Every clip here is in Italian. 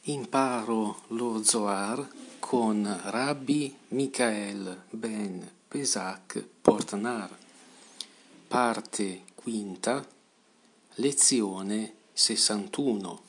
Imparo lo Zohar con Rabbi Michael ben Pesach Portnar, parte quinta, lezione 61.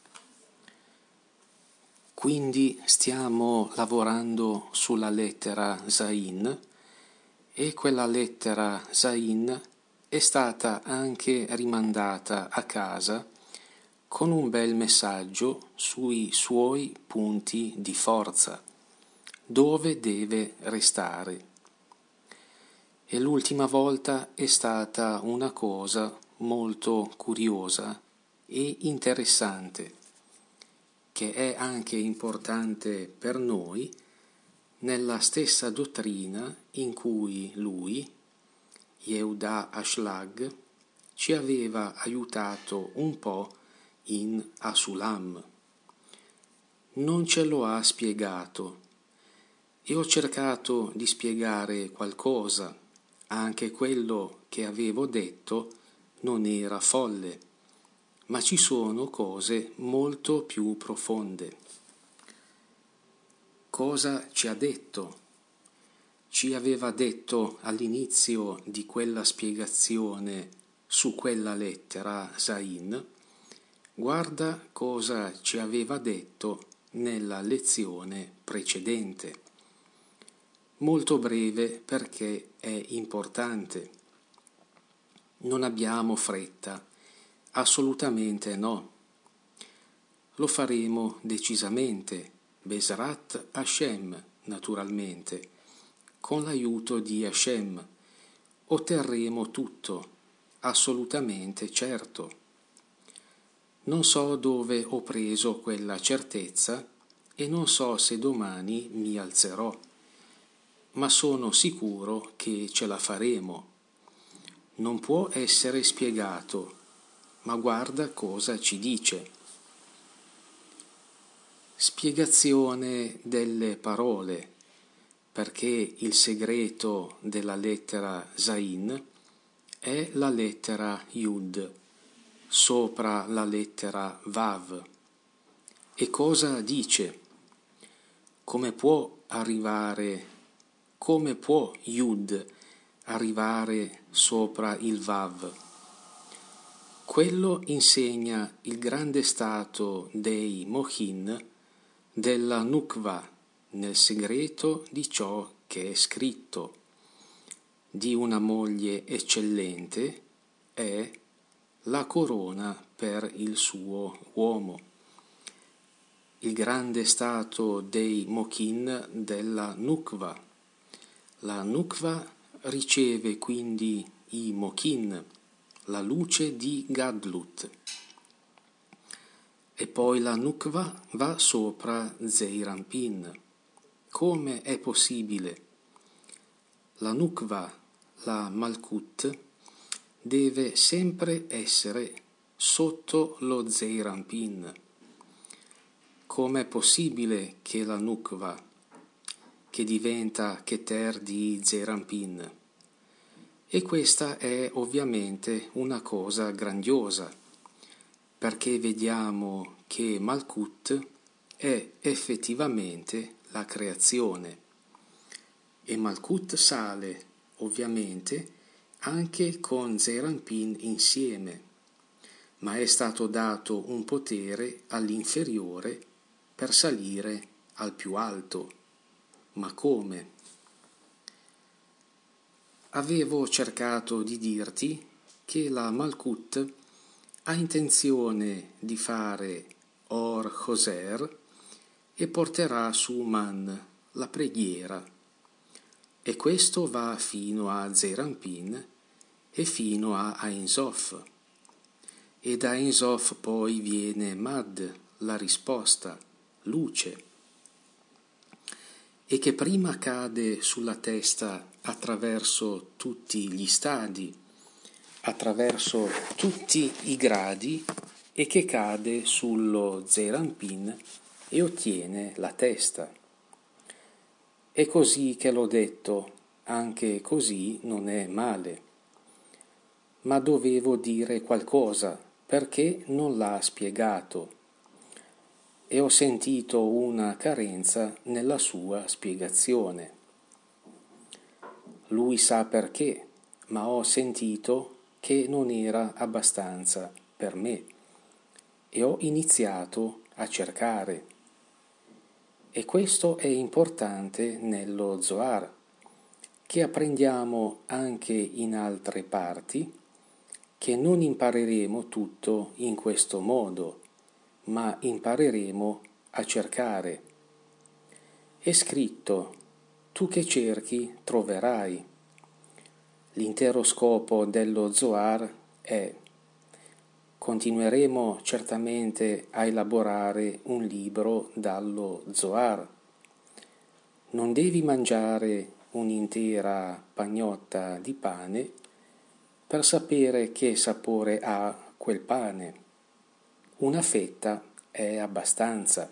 Quindi stiamo lavorando sulla lettera Zain e quella lettera Zain è stata anche rimandata a casa con un bel messaggio sui suoi punti di forza, dove deve restare. E l'ultima volta è stata una cosa molto curiosa e interessante, che è anche importante per noi nella stessa dottrina in cui lui, Yehuda Ashlag, ci aveva aiutato un po' in Asulam. Non ce lo ha spiegato e ho cercato di spiegare qualcosa, anche quello che avevo detto non era folle, ma ci sono cose molto più profonde. Cosa ci ha detto? Ci aveva detto all'inizio di quella spiegazione su quella lettera Zain. Guarda cosa ci aveva detto nella lezione precedente. Molto breve perché è importante. Non abbiamo fretta, assolutamente no. Lo faremo decisamente, Bezrat Hashem, naturalmente, con l'aiuto di Hashem. Otterremo tutto, assolutamente certo. Non so dove ho preso quella certezza e non so se domani mi alzerò, ma sono sicuro che ce la faremo. Non può essere spiegato, ma guarda cosa ci dice. Spiegazione delle parole, perché il segreto della lettera Zain è la lettera Yud, sopra la lettera Vav. E cosa dice? Come può Yud arrivare sopra il Vav? Quello insegna il grande stato dei Mochin della Nukva nel segreto di ciò che è scritto. Di una moglie eccellente è la corona per il suo uomo. Il grande stato dei Mochin della Nukva. La Nukva riceve quindi i Mochin, la luce di Gadlut. E poi la Nukva va sopra Zeir Anpin. Come è possibile? La Nukva, la Malkut, deve sempre essere sotto lo Zeir Anpin. Com'è possibile che la Nukva, che diventa Keter di Zeir Anpin? E questa è ovviamente una cosa grandiosa, perché vediamo che Malkut è effettivamente la creazione. E Malkut sale, ovviamente, anche con Zeir Anpin insieme, ma è stato dato un potere all'inferiore per salire al più alto. Ma come? Avevo cercato di dirti che la Malkut ha intenzione di fare Or Hoser e porterà su Man, la preghiera. E questo va fino a Zeir Anpin e fino a Ein Sof. E da Ein Sof poi viene Mad, la risposta, luce, e che prima cade sulla testa attraverso tutti gli stadi, attraverso tutti i gradi, e che cade sullo Zeir Anpin e ottiene la testa. È così che l'ho detto, anche così non è male. Ma dovevo dire qualcosa, perché non l'ha spiegato. e ho sentito una carenza nella sua spiegazione. Lui sa perché, ma ho sentito che non era abbastanza per me e ho iniziato a cercare. E questo è importante nello Zohar, che apprendiamo anche in altre parti, che non impareremo tutto in questo modo, ma impareremo a cercare. È scritto: tu che cerchi troverai. L'intero scopo dello Zohar è: continueremo certamente a elaborare un libro dallo Zohar. Non devi mangiare un'intera pagnotta di pane per sapere che sapore ha quel pane. Una fetta è abbastanza.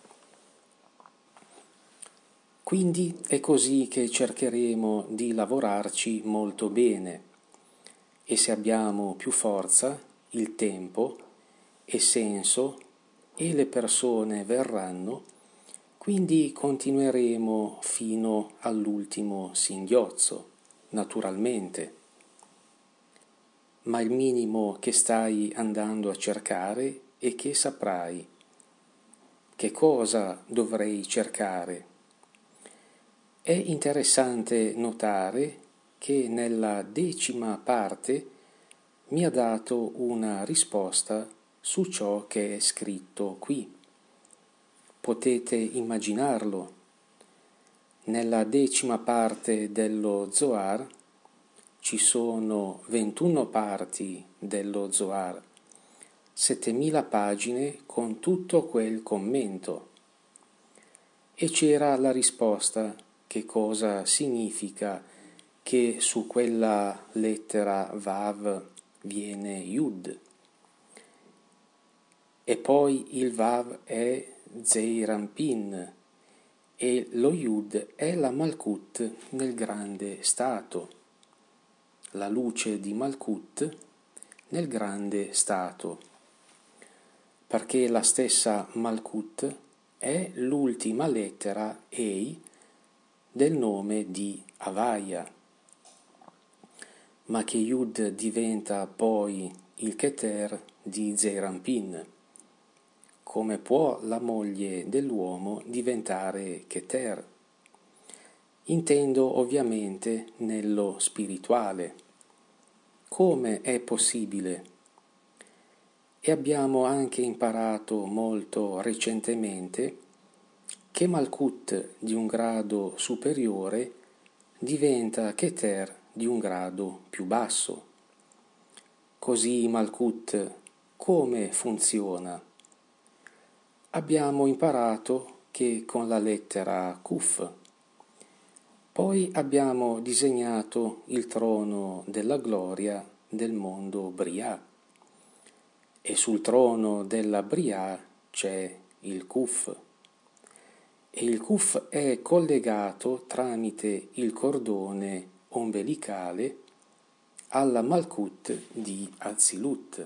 Quindi è così che cercheremo di lavorarci molto bene, e se abbiamo più forza, il tempo e senso e le persone verranno, quindi continueremo fino all'ultimo singhiozzo, naturalmente. Ma il minimo che stai andando a cercare è che saprai. Che cosa dovrei cercare? È interessante notare che nella 10ª parte mi ha dato una risposta su ciò che è scritto qui. Potete immaginarlo. Nella 10ª parte dello Zohar ci sono 21 parti dello Zohar, 7000 pagine con tutto quel commento. E c'era la risposta: che cosa significa che su quella lettera Vav viene Yud. E poi il Vav è Zeir Anpin e lo Yud è la Malkut nel grande stato, la luce di Malkut nel grande stato, perché la stessa Malkut è l'ultima lettera Ei del nome di Havaya, ma che Yud diventa poi il Keter di Zeir Anpin. Come può la moglie dell'uomo diventare Keter? Intendo ovviamente nello spirituale. Come è possibile? E abbiamo anche imparato molto recentemente che Malkut di un grado superiore diventa Keter di un grado più basso. Così Malkut come funziona? Abbiamo imparato che con la lettera Kuf. Poi abbiamo disegnato il trono della gloria del mondo Briah. E sul trono della Briah c'è il Kuf. E il Kuf è collegato tramite il cordone ombelicale alla Malkut di Azilut.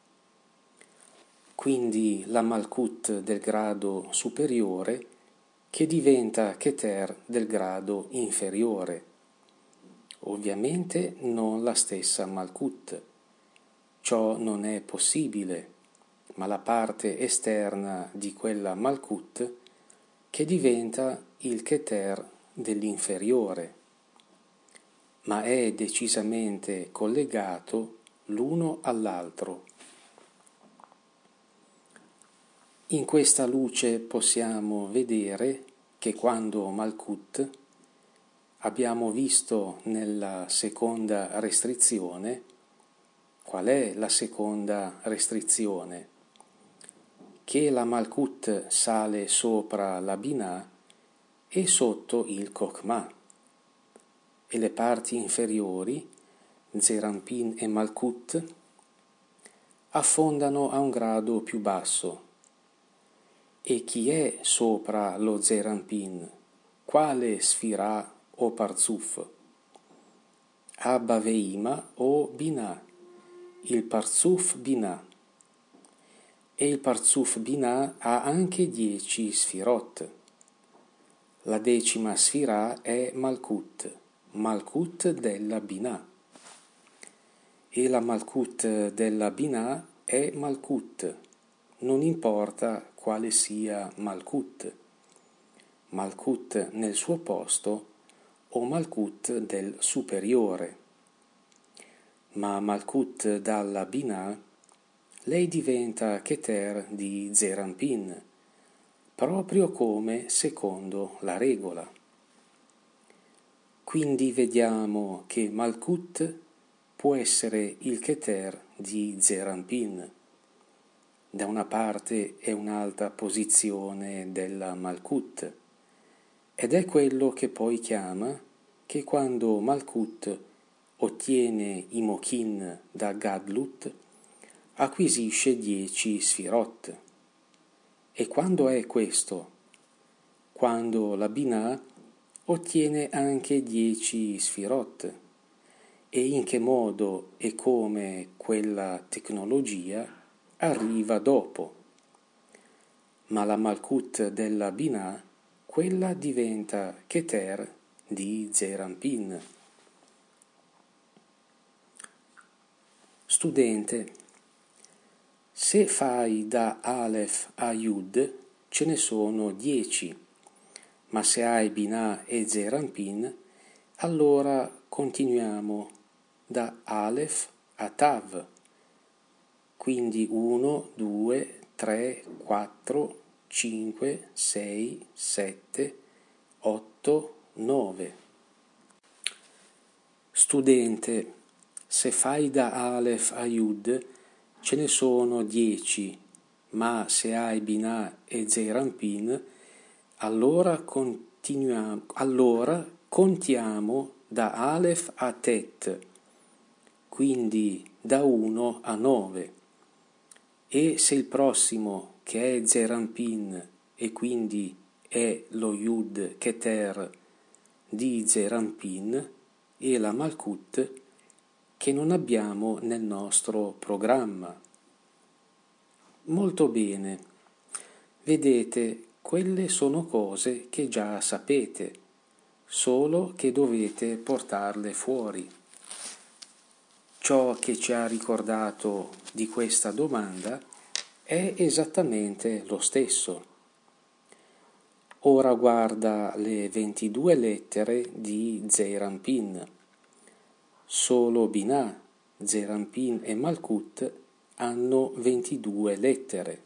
Quindi la Malkut del grado superiore che diventa Keter del grado inferiore. Ovviamente non la stessa Malkut. Ciò non è possibile, ma la parte esterna di quella Malkut che diventa il Keter dell'inferiore, ma è decisamente collegato l'uno all'altro. In questa luce possiamo vedere che quando Malkut, abbiamo visto nella seconda restrizione, qual è la seconda restrizione? Che la Malkut sale sopra la Binah e sotto il Kokmah, e le parti inferiori, Zeir Anpin e Malkut, affondano a un grado più basso. E chi è sopra lo Zeir Anpin? Quale Sfirah o Parzuf? Abba Veima o Binah? Il Parzuf Binah. e il Parzuf Binah ha anche 10 sfirot. La 10ª sfirah è Malkut della Binah. E la Malkut della Binah è Malkut, non importa quale sia Malkut nel suo posto o Malkut del superiore. Ma Malkut dalla Binah, lei diventa Keter di Zeir Anpin, proprio come secondo la regola. Quindi vediamo che Malkut può essere il Keter di Zeir Anpin. Da una parte è un'alta posizione della Malkut, ed è quello che poi chiama che quando Malkut ottiene i Mochin da Gadlut, acquisisce 10 sfirot. E quando è questo? Quando la Binah ottiene anche 10 sfirot. E in che modo e come quella tecnologia arriva dopo. Ma la Malkut della Binah, quella diventa Keter di Zeir Anpin. Studente, se fai da Aleph a Yud ce ne sono 10, ma se hai Binah e Zeir Anpin, allora continuiamo da Aleph a Tav, quindi 1, 2, 3, 4, 5, 6, 7, 8, 9. Studente, se fai da Aleph a Yud ce ne sono 10, ma se hai Binah e Zeir Anpin, allora contiamo da Aleph a Tet, quindi da 1 a 9. E se il prossimo, che è Zeir Anpin e quindi è lo Yud Keter di Zeir Anpin, e la Malkut che non abbiamo nel nostro programma. Molto bene. Vedete, quelle sono cose che già sapete, solo che dovete portarle fuori. Ciò che ci ha ricordato di questa domanda è esattamente lo stesso. Ora guarda le 22 lettere di Zeir Anpin. Solo Binah, Zeir Anpin e Malkut hanno 22 lettere.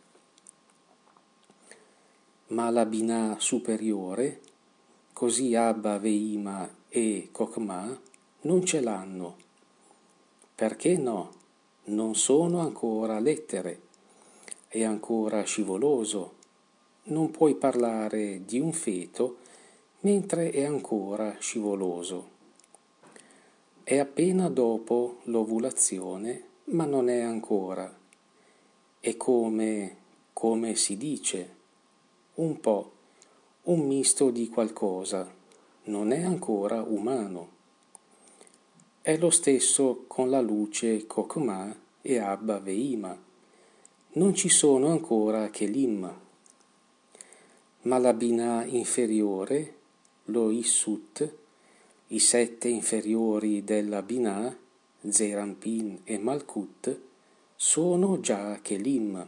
Ma la Binah superiore, così Abba, Veima e Kokma, non ce l'hanno. Perché no? Non sono ancora lettere. È ancora scivoloso. Non puoi parlare di un feto mentre è ancora scivoloso. È appena dopo l'ovulazione, ma non è ancora. È come si dice, un po', un misto di qualcosa. Non è ancora umano. È lo stesso con la luce Kokma e Abba Veima. Non ci sono ancora Kelim. Ma la Binah inferiore, lo Issut, i 7 inferiori della Binah, Zeir Anpin e Malkut, sono già Kelim.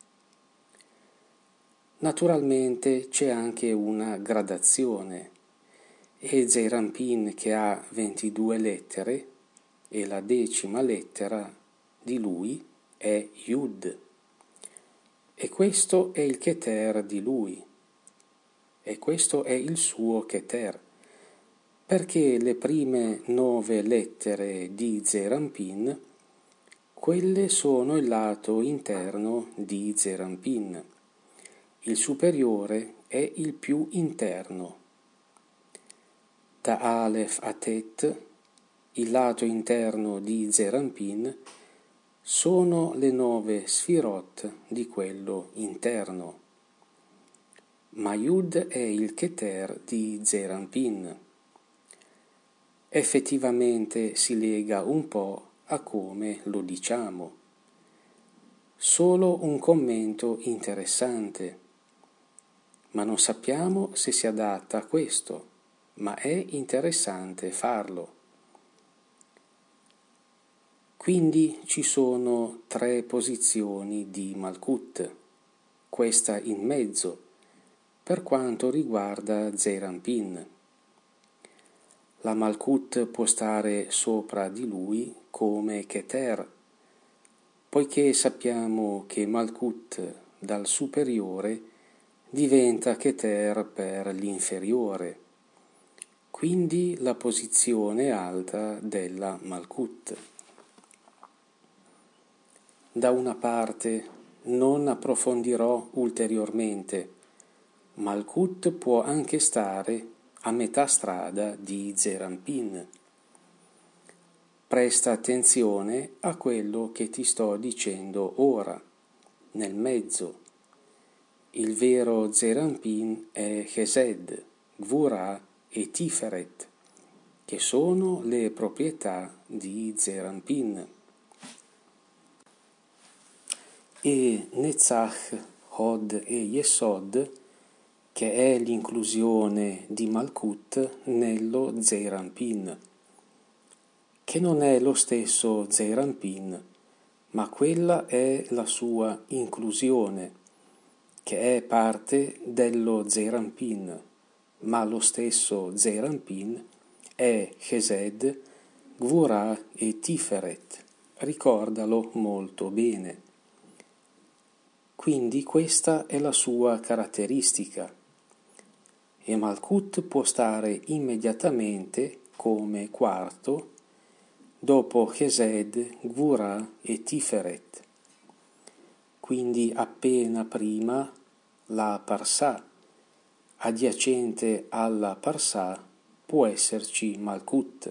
Naturalmente c'è anche una gradazione, e Zeir Anpin, che ha 22 lettere, e la 10ª lettera di lui è Yud. E questo è il Keter di lui, e questo è il suo Keter, perché le prime 9 lettere di Zeir Anpin, quelle sono il lato interno di Zeir Anpin. Il superiore è il più interno. Da Aleph a Tet, il lato interno di Zeir Anpin, sono le 9 sfirot di quello interno. Ma Yud è il Keter di Zeir Anpin. Effettivamente si lega un po' a come lo diciamo. Solo un commento interessante, ma non sappiamo se si adatta a questo, ma è interessante farlo. Quindi ci sono 3 posizioni di Malkut, questa in mezzo, per quanto riguarda Zeir Anpin. La Malkut può stare sopra di lui come Keter, poiché sappiamo che Malkut dal superiore diventa Keter per l'inferiore, quindi la posizione alta della Malkut. Da una parte non approfondirò ulteriormente, Malkut può anche stare a metà strada di Zeir Anpin. Presta attenzione a quello che ti sto dicendo ora, nel mezzo. Il vero Zeir Anpin è Chesed, Gvura e Tiferet, che sono le proprietà di Zeir Anpin. E Netzach, Hod e Yesod, che è l'inclusione di Malkut nello Zeir Anpin, che non è lo stesso Zeir Anpin, ma quella è la sua inclusione, che è parte dello Zeir Anpin, ma lo stesso Zeir Anpin è Chesed, Gvura e Tiferet, ricordalo molto bene. Quindi questa è la sua caratteristica, e Malkut può stare immediatamente come quarto dopo Chesed, Gvura e Tiferet, quindi appena prima la Parsà, adiacente alla Parsà può esserci Malkut.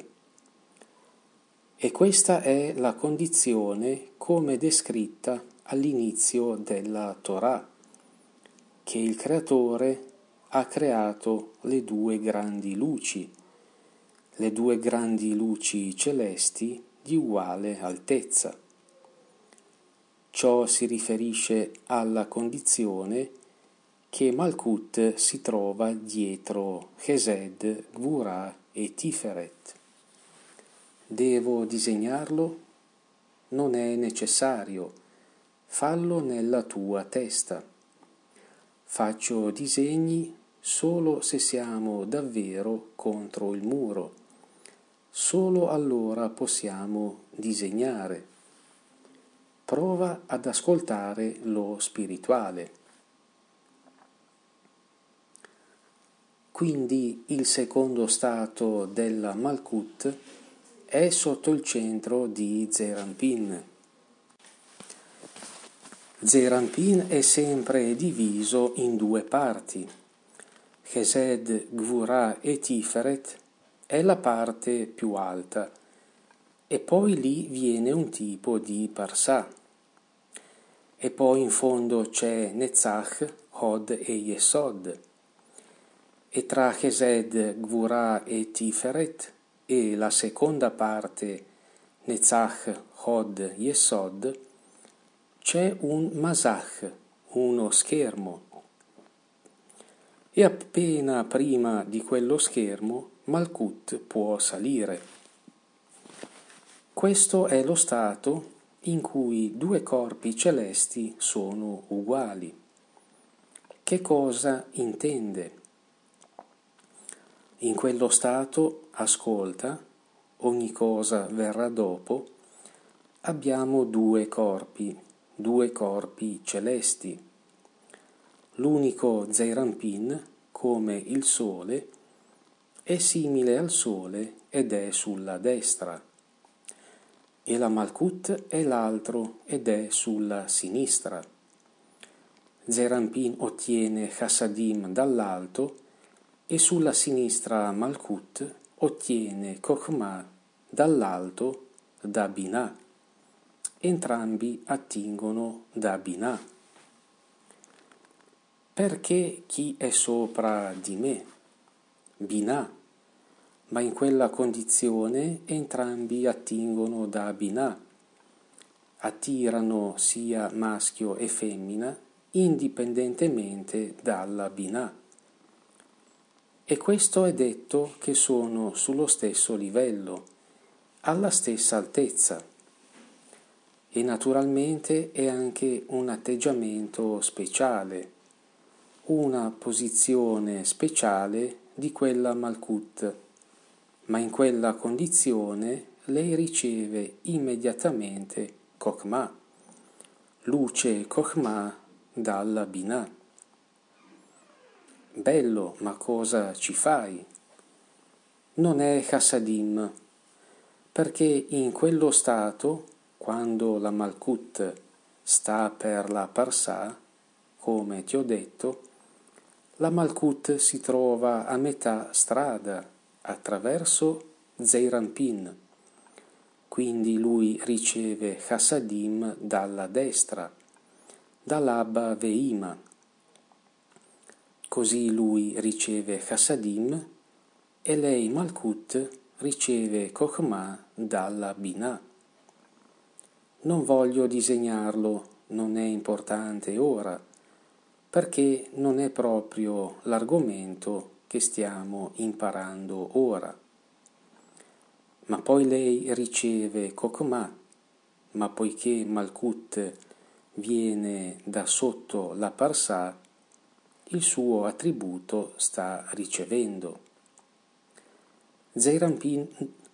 E questa è la condizione come descritta all'inizio della Torah, che il Creatore ha creato le 2 grandi luci, le 2 grandi luci celesti di uguale altezza. Ciò si riferisce alla condizione che Malkut si trova dietro Chesed, Gvura e Tiferet. Devo disegnarlo? Non è necessario, fallo nella tua testa. Faccio disegni solo se siamo davvero contro il muro. Solo allora possiamo disegnare. Prova ad ascoltare lo spirituale. Quindi il secondo stato della Malkut è sotto il centro di Zeir Anpin. Zeir Anpin è sempre diviso in 2 parti. Chesed, Gvura e Tiferet è la parte più alta e poi lì viene un tipo di Parsà. E poi in fondo c'è Netzach, Hod e Yesod. E tra Chesed, Gvura e Tiferet e la seconda parte Netzach, Hod, Yesod c'è un Masach, uno schermo. E appena prima di quello schermo Malkut può salire. Questo è lo stato in cui 2 corpi celesti sono uguali. Che cosa intende? In quello stato, ascolta, ogni cosa verrà dopo, abbiamo 2 corpi celesti. L'unico Zeir Anpin, come il Sole, è simile al Sole ed è sulla destra. E la Malkut è l'altro ed è sulla sinistra. Zeir Anpin ottiene Chassadim dall'alto e sulla sinistra Malkut ottiene Chokhmah dall'alto da Binah. Entrambi attingono da Binah. Perché chi è sopra di me? Binah. Ma in quella condizione entrambi attingono da Binah. attirano sia maschio e femmina indipendentemente dalla Binah. E questo è detto che sono sullo stesso livello, alla stessa altezza. E naturalmente è anche un atteggiamento speciale, una posizione speciale di quella Malkut, ma in quella condizione lei riceve immediatamente Chokhmah, luce Chokhmah dalla Binah. Bello, ma cosa ci fai? Non è Chassadim, perché in quello stato, quando la Malkut sta per la Parsà, come ti ho detto, la Malkut si trova a metà strada, attraverso Zeirampin, quindi lui riceve Chassadim dalla destra, dall'Abba Veima. Così lui riceve Chassadim e lei Malkut riceve Chokhmah dalla Binah. Non voglio disegnarlo, non è importante ora, perché non è proprio l'argomento che stiamo imparando ora. Ma poi lei riceve Chokhmah, ma poiché Malkut viene da sotto la Parsà, il suo attributo sta ricevendo. Zeirampin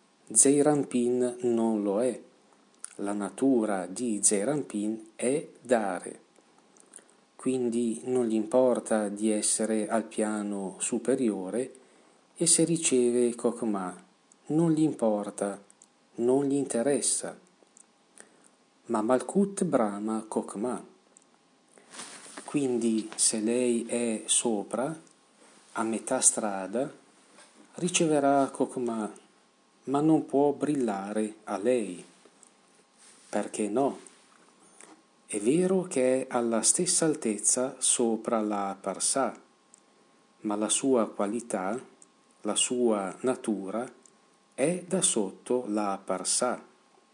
non lo è. La natura di Zeirampin è dare. Quindi non gli importa di essere al piano superiore e se riceve Chokhmah, non gli importa, non gli interessa. Ma Malkut brama Chokhmah. Quindi se lei è sopra, a metà strada, riceverà Chokhmah, ma non può brillare a lei. Perché no? È vero che è alla stessa altezza sopra la Parsà, ma la sua qualità, la sua natura è da sotto la Parsà.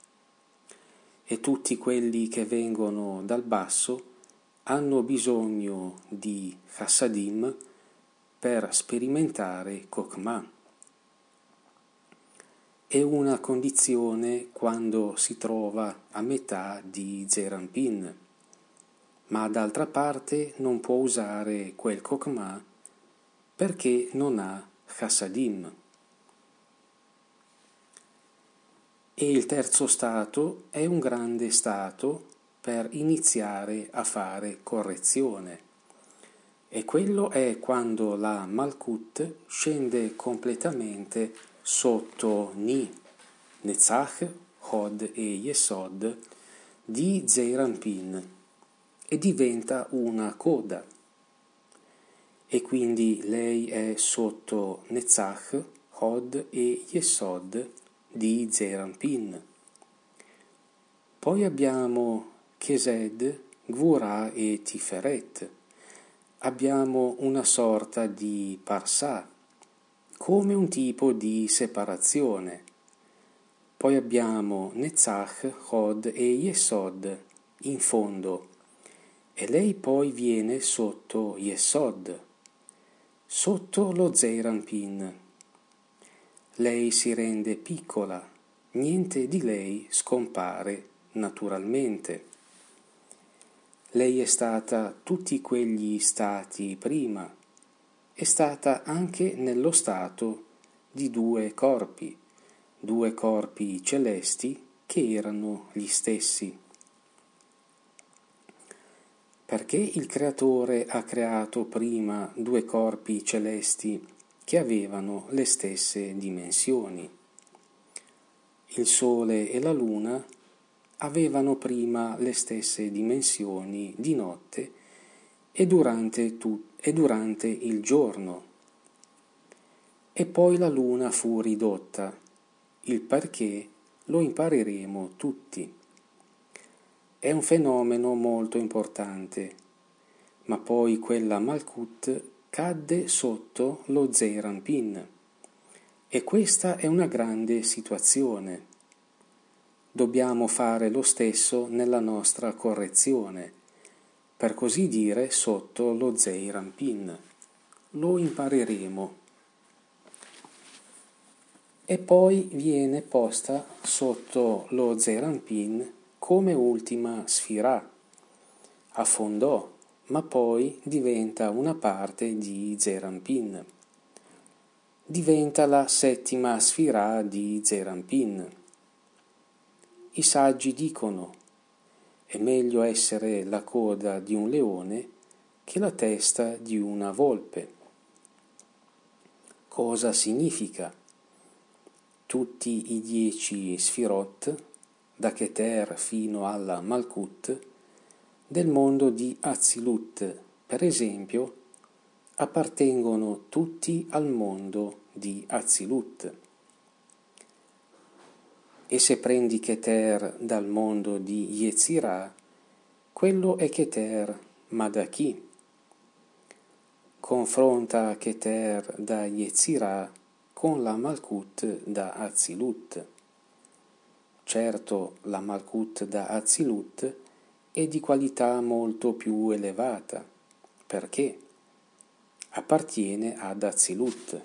E tutti quelli che vengono dal basso hanno bisogno di Chassadim per sperimentare Chokhmah. È una condizione quando si trova a metà di Zeirampin, ma d'altra parte non può usare quel Chokhmah perché non ha Chassadim. E il terzo stato è un grande stato per iniziare a fare correzione. E quello è quando la Malkut scende completamente sotto Ni, Netzach, Hod e Yesod di Zeirampin e diventa una coda. E quindi lei è sotto Netzach, Hod e Yesod di Zeirampin. Poi abbiamo Chesed, Gvurah e Tiferet. Abbiamo una sorta di Parsà, come un tipo di separazione. Poi abbiamo Netzach, Hod e Yesod in fondo e lei poi viene sotto Yesod, sotto lo Zeirampin. Lei si rende piccola, niente di lei scompare naturalmente. Lei è stata tutti quegli stati prima, è stata anche nello stato di due corpi celesti che erano gli stessi. Perché il Creatore ha creato prima due corpi celesti che avevano le stesse dimensioni. Il Sole e la Luna avevano prima le stesse dimensioni di notte e durante il giorno. E poi la Luna fu ridotta, il perché lo impareremo tutti. È un fenomeno molto importante, ma poi quella Malkut cadde sotto lo Zeirampin. E questa è una grande situazione. dobbiamo fare lo stesso nella nostra correzione, per così dire sotto lo Zeir Anpin. Lo impareremo. E poi viene posta sotto lo Zeir Anpin come ultima sfirah, affondò, ma poi diventa una parte di Zeir Anpin. Diventa la settima sfirah di Zeir Anpin. I saggi dicono: è meglio essere la coda di un leone che la testa di una volpe. Cosa significa? Tutti i 10 sfirot, da Keter fino alla Malkut, del mondo di Atzilut, per esempio, appartengono tutti al mondo di Atzilut. E se prendi Keter dal mondo di Yetzirah, quello è Keter, ma da chi? Confronta Keter da Yetzirah con la Malkut da Atzilut. Certo, la Malkut da Atzilut è di qualità molto più elevata, perché appartiene ad Atzilut.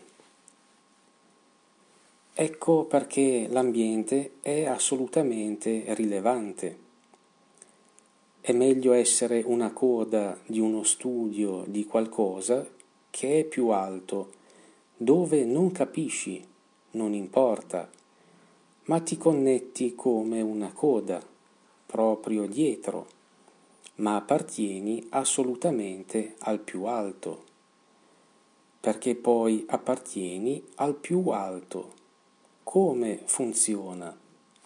Ecco perché l'ambiente è assolutamente rilevante. È meglio essere una coda di uno studio di qualcosa che è più alto, dove non capisci, non importa, ma ti connetti come una coda, proprio dietro, ma appartieni assolutamente al più alto, perché poi appartieni al più alto. Come funziona?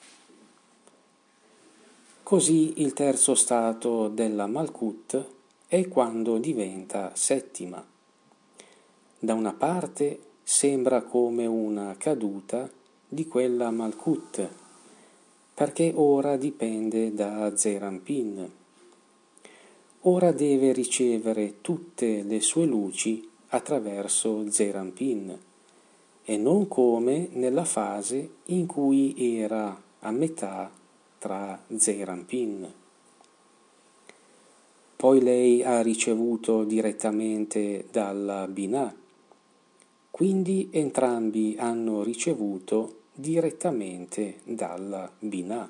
Così il terzo stato della Malkut è quando diventa settima. Da una parte sembra come una caduta di quella Malkut, perché ora dipende da Zeir Anpin. Ora deve ricevere tutte le sue luci attraverso Zeir Anpin, e non come nella fase in cui era a metà tra Zeir Anpin. Poi lei ha ricevuto direttamente dalla Binah, quindi entrambi hanno ricevuto direttamente dalla Binah.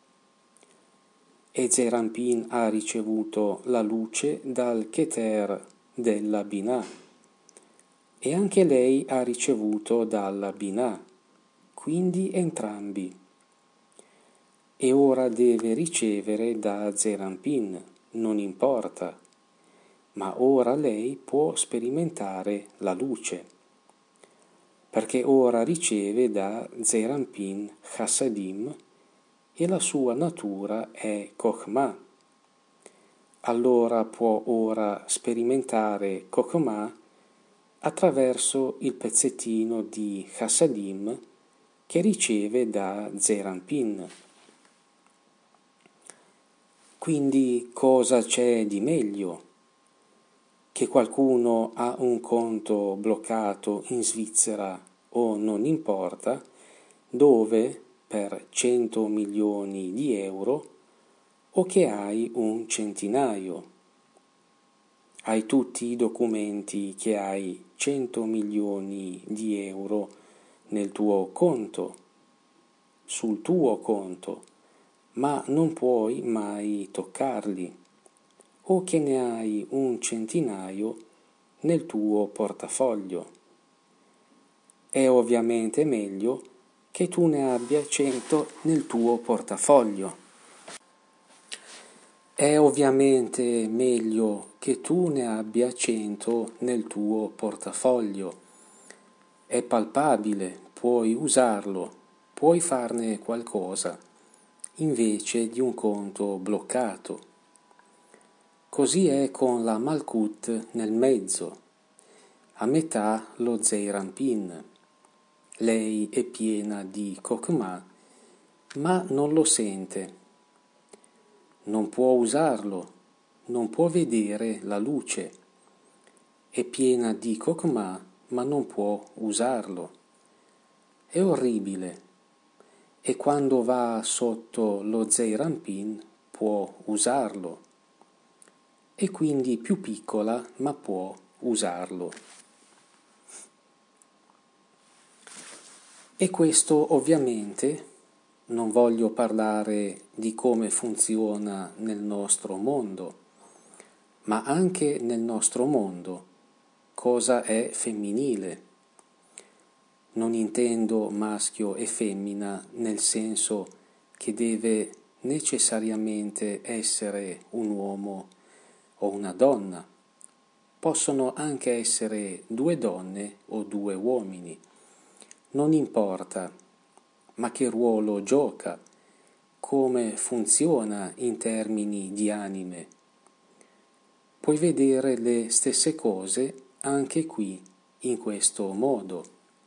E Zeir Anpin ha ricevuto la luce dal Keter della Binah. E anche lei ha ricevuto dalla Binah, quindi entrambi. E ora deve ricevere da Zeir Anpin, non importa, ma ora lei può sperimentare la luce, perché ora riceve da Zeir Anpin Chassadim e la sua natura è Chokhmah. Allora può ora sperimentare Chokhmah attraverso il pezzettino di Chassadim che riceve da Zeir Anpin. Quindi cosa c'è di meglio? Che qualcuno ha un conto bloccato in Svizzera o non importa, dove per 100 milioni di euro, o che hai un centinaio. Hai tutti i documenti che hai 100 milioni di euro nel tuo conto, sul tuo conto, ma non puoi mai toccarli, o che ne hai un centinaio nel tuo portafoglio. È ovviamente meglio che tu ne abbia 100 nel tuo portafoglio. È ovviamente meglio che tu ne abbia 100 nel tuo portafoglio. È palpabile, puoi usarlo, puoi farne qualcosa, invece di un conto bloccato. Così è con la Malkut nel mezzo, a metà lo Zeir Anpin. Lei è piena di Chokhmah, ma non lo sente. Non può usarlo, non può vedere la luce. È piena di Chokhmah, ma non può usarlo. È orribile. e quando va sotto lo Zeirampin può usarlo, e quindi più piccola ma può usarlo. E questo ovviamente non voglio parlare di come funziona nel nostro mondo, ma anche nel nostro mondo cosa è femminile. Non intendo maschio e femmina nel senso che deve necessariamente essere un uomo o una donna. Possono anche essere due donne o due uomini. Non importa, ma che ruolo gioca, come funziona in termini di anime. Puoi vedere le stesse cose anche qui, in questo modo.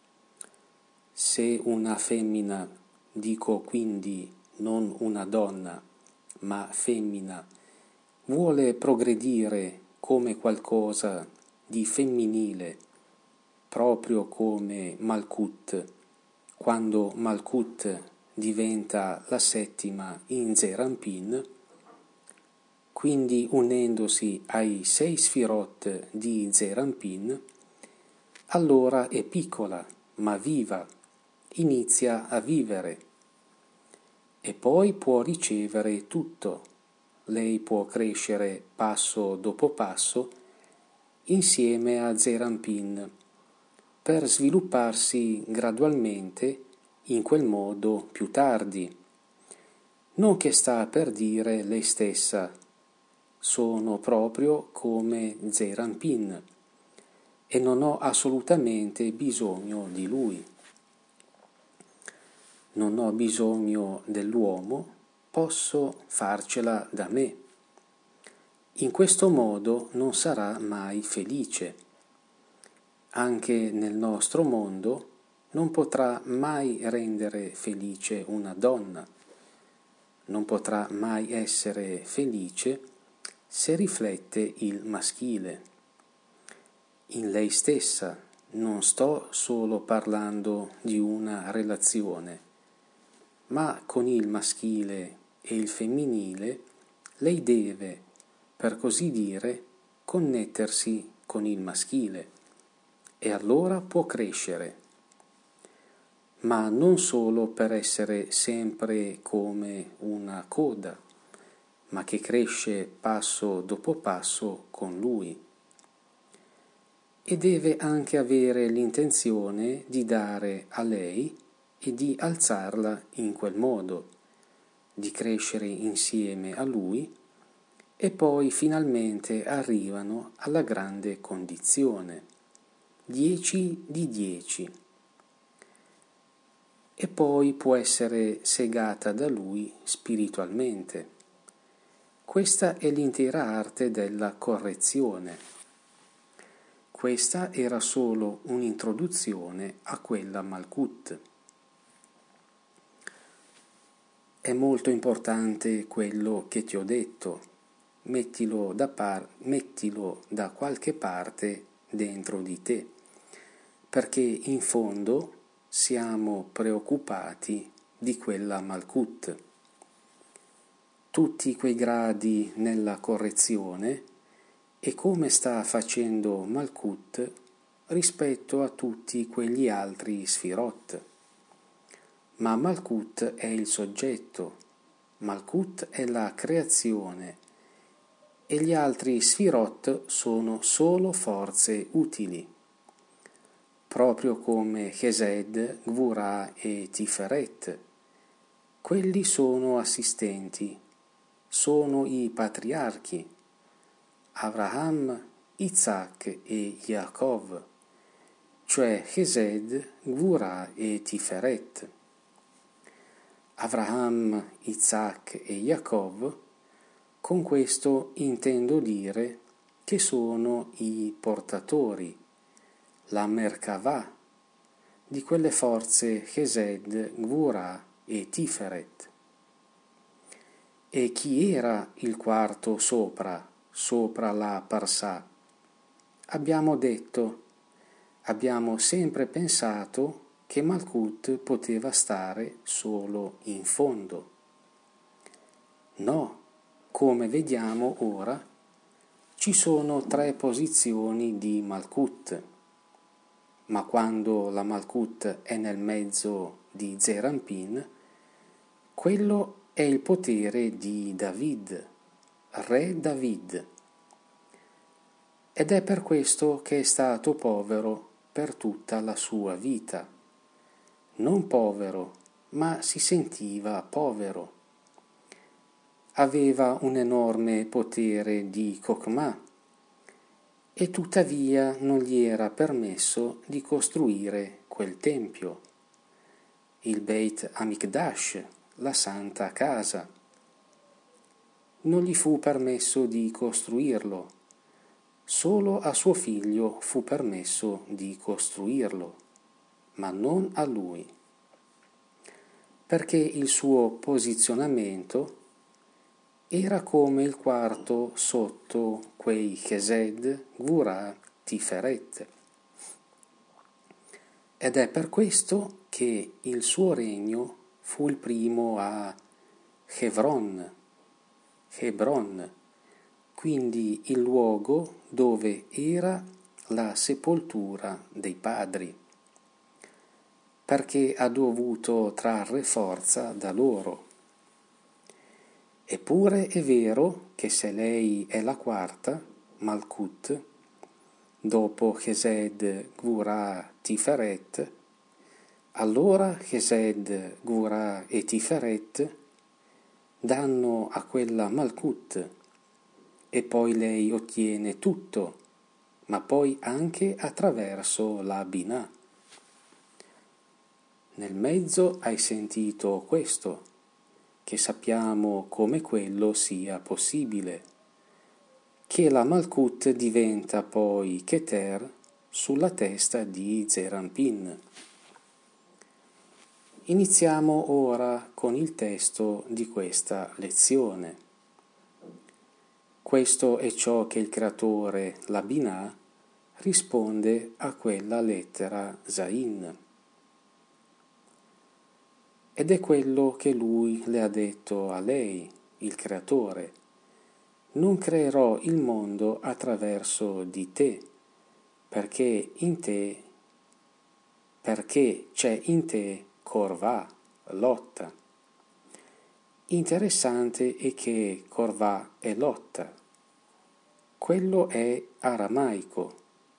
Se una femmina, dico quindi non una donna, ma femmina, vuole progredire come qualcosa di femminile, proprio come Malkut, quando Malkut diventa la settima in Zeirampin, quindi unendosi ai 6 Sfirot di Zeirampin, allora è piccola, ma viva, inizia a vivere e poi può ricevere tutto. Lei può crescere passo dopo passo insieme a Zeirampin per svilupparsi gradualmente in quel modo più tardi. Non che sta per dire lei stessa, sono proprio come Zeirampin e non ho assolutamente bisogno di lui. Non ho bisogno dell'uomo, posso farcela da me. In questo modo non sarà mai felice. Anche nel nostro mondo non potrà mai rendere felice una donna, non potrà mai essere felice se riflette il maschile. In lei stessa non sto solo parlando di una relazione, ma con il maschile e il femminile lei deve, per così dire, connettersi con il maschile e allora può crescere, ma non solo per essere sempre come una coda, ma che cresce passo dopo passo con lui. E deve anche avere l'intenzione di dare a lei e di alzarla in quel modo, di crescere insieme a lui e poi finalmente arrivano alla grande condizione, 10 di 10. E poi può essere segata da lui spiritualmente. Questa è l'intera arte della correzione. Questa era solo un'introduzione a quella Malkut. È molto importante quello che ti ho detto, mettilo da qualche parte dentro di te, perché in fondo siamo preoccupati di quella Malkut. Tutti quei gradi nella correzione e come sta facendo Malkut rispetto a tutti quegli altri Sfirot. Ma Malkut è il soggetto, Malkut è la creazione e gli altri Sfirot sono solo forze utili, proprio come Chesed, Gvurah e Tiferet. Quelli sono assistenti, sono i patriarchi, Abraham, Isaac e Yaakov, cioè Chesed, Gvurah e Tiferet. Abraham, Isaac e Yaakov, con questo intendo dire che sono i portatori, la Merkavah, di quelle forze Chesed, Gvurah e Tiferet. E chi era il quarto sopra la Parsà? Abbiamo detto, abbiamo sempre pensato che Malkut poteva stare solo in fondo. No, come vediamo ora, ci sono 3 posizioni di Malkut, ma quando la Malkut è nel mezzo di Zeir Anpin, quello è il potere di David, re David. Ed è per questo che è stato povero per tutta la sua vita. Non povero, ma si sentiva povero. Aveva un enorme potere di Chokmah e tuttavia non gli era permesso di costruire quel tempio, il Beit Hamikdash, la Santa Casa. Non gli fu permesso di costruirlo, solo a suo figlio fu permesso di costruirlo, ma non a lui, perché il suo posizionamento era come il quarto sotto quei Chesed, Gvurah, Tiferet. Ed è per questo che il suo regno fu il primo a Hebron, quindi il luogo dove era la sepoltura dei padri, perché ha dovuto trarre forza da loro. Eppure è vero che se lei è la quarta, Malkut, dopo Chesed, Gvurah, Tiferet, allora Chesed, Gvurah e Tiferet danno a quella Malkut e poi lei ottiene tutto, ma poi anche attraverso la Binah. Nel mezzo hai sentito questo, che sappiamo come quello sia possibile, che la Malkut diventa poi Keter sulla testa di Zeir Anpin. Iniziamo ora con il testo di questa lezione. Questo è ciò che il creatore, la Binah, risponde a quella lettera Zain. Ed è quello che lui le ha detto a lei, il creatore. Non creerò il mondo attraverso di te, perché c'è in te Korvah, lotta. Interessante è che Korvah è lotta. Quello è aramaico.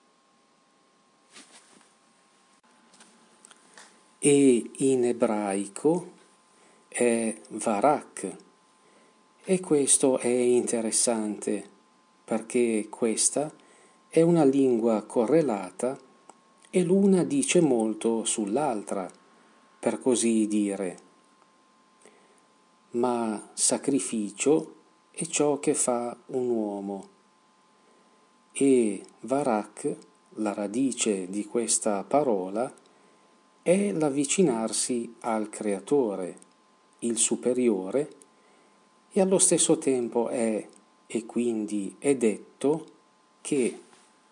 E in ebraico è Varak. E questo è interessante perché questa è una lingua correlata e l'una dice molto sull'altra, per così dire. Ma sacrificio è ciò che fa un uomo. E Varak, la radice di questa parola, è l'avvicinarsi al Creatore, il superiore, e allo stesso tempo è, e quindi è detto che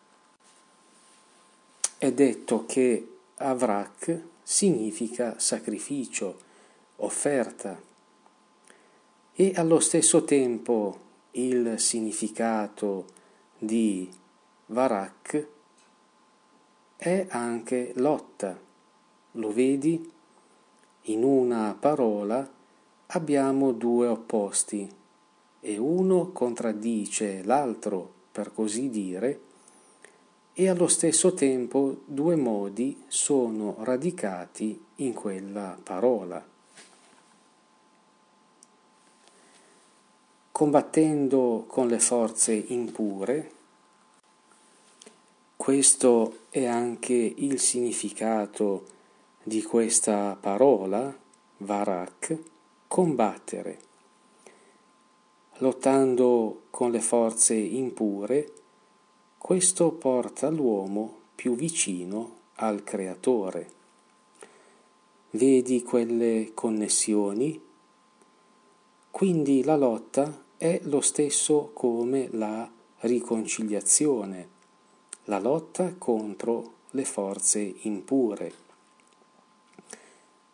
Avrak significa sacrificio, offerta, e allo stesso tempo il significato di Varak è anche lotta. Lo vedi? In una parola abbiamo 2 opposti e uno contraddice l'altro, per così dire, e allo stesso tempo 2 modi sono radicati in quella parola. Combattendo con le forze impure, questo è anche il significato di questa parola, Varak, combattere. Lottando con le forze impure, questo porta l'uomo più vicino al Creatore. Vedi quelle connessioni? Quindi la lotta è lo stesso come la riconciliazione, la lotta contro le forze impure.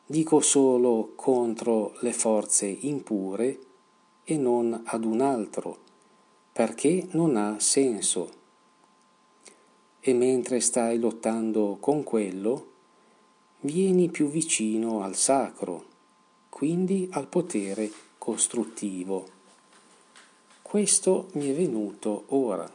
Dico solo contro le forze impure e non ad un altro, perché non ha senso. E mentre stai lottando con quello, vieni più vicino al sacro, quindi al potere costruttivo. Questo mi è venuto ora.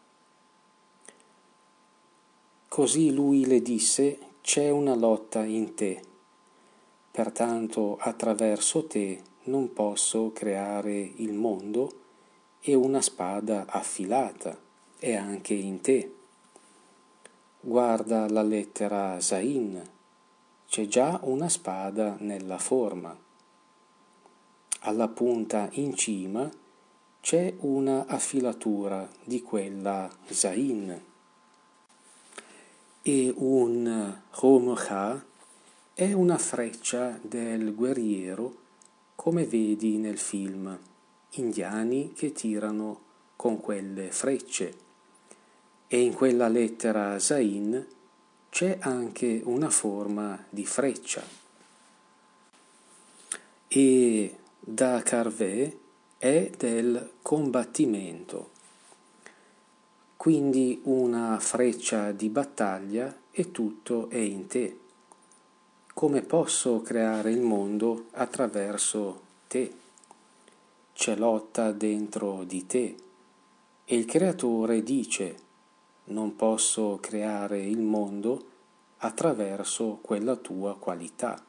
Così lui le disse: c'è una lotta in te, pertanto attraverso te non posso creare il mondo e una spada affilata è anche in te. Guarda la lettera Zain, c'è già una spada nella forma. Alla punta in cima c'è una affilatura di quella Zain. E un Romcha è una freccia del guerriero, come vedi nel film, indiani che tirano con quelle frecce. E in quella lettera Zain c'è anche una forma di freccia. E da Carvé è del combattimento, quindi una freccia di battaglia e tutto è in te. Come posso creare il mondo attraverso te? C'è lotta dentro di te e il creatore dice: non posso creare il mondo attraverso quella tua qualità.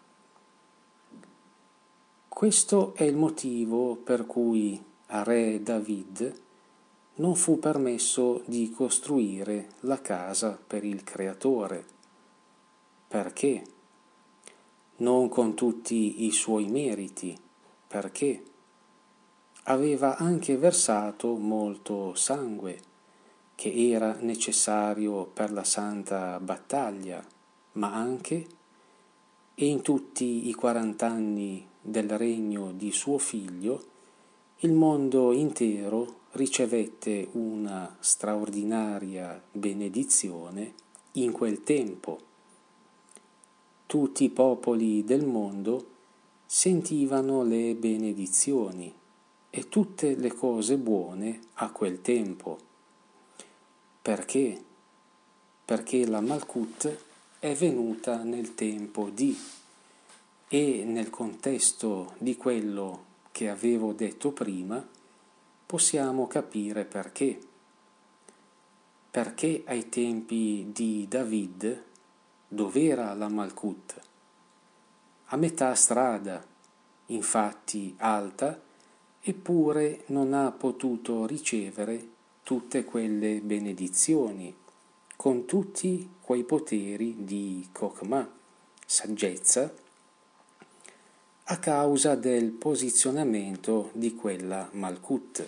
Questo è il motivo per cui a re David non fu permesso di costruire la casa per il creatore. Perché? Non con tutti i suoi meriti, perché aveva anche versato molto sangue, che era necessario per la santa battaglia, ma anche, e in tutti i 40 anni del regno di suo figlio, il mondo intero ricevette una straordinaria benedizione in quel tempo. Tutti i popoli del mondo sentivano le benedizioni e tutte le cose buone a quel tempo. Perché? Perché la Malkut è venuta nel tempo e nel contesto di quello che avevo detto prima possiamo capire perché. Perché ai tempi di David dov'era la Malkut? A metà strada, infatti alta, eppure non ha potuto ricevere tutte quelle benedizioni, con tutti quei poteri di Kokma, saggezza, a causa del posizionamento di quella Malkut.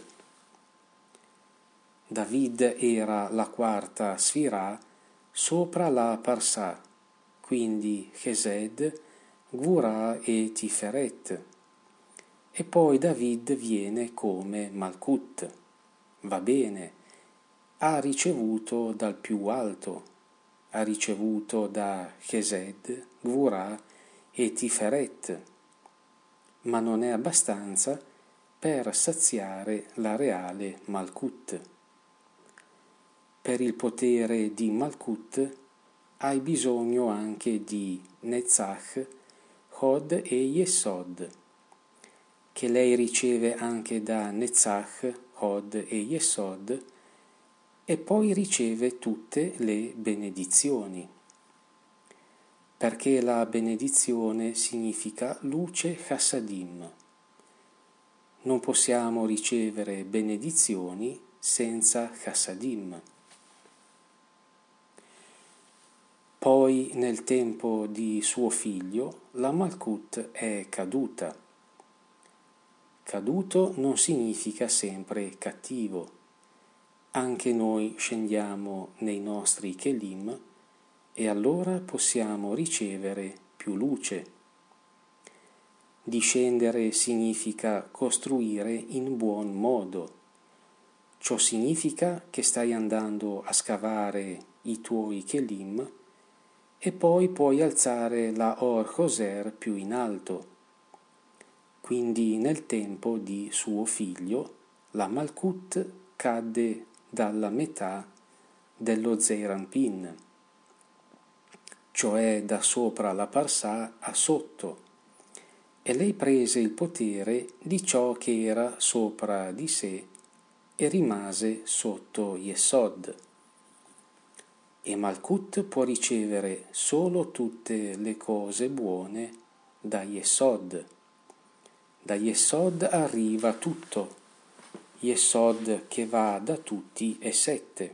David era la quarta sfirah sopra la Parsà, quindi Chesed, Gvurah e Tiferet. E poi David viene come Malkut. Va bene, ha ricevuto dal più alto, ha ricevuto da Chesed, Gvurah e Tiferet, ma non è abbastanza per saziare la reale Malkut. Per il potere di Malkut hai bisogno anche di Netzach, Hod e Yesod, che lei riceve anche da Netzach, Hod e Yesod, e poi riceve tutte le benedizioni. Perché la benedizione significa luce chassadim. Non possiamo ricevere benedizioni senza chassadim. Poi nel tempo di suo figlio la Malkut è caduta. Caduto non significa sempre cattivo. Anche noi scendiamo nei nostri Kelim e allora possiamo ricevere più luce. Discendere significa costruire in buon modo. Ciò significa che stai andando a scavare i tuoi Kelim e poi puoi alzare la Or Hoser più in alto. Quindi nel tempo di suo figlio, la Malkut cadde dalla metà dello Zeir Anpin, cioè da sopra la Parsà a sotto, e lei prese il potere di ciò che era sopra di sé e rimase sotto Yesod. E Malkut può ricevere solo tutte le cose buone da Yesod. Da Yesod arriva tutto, Yesod che va da tutti è 7.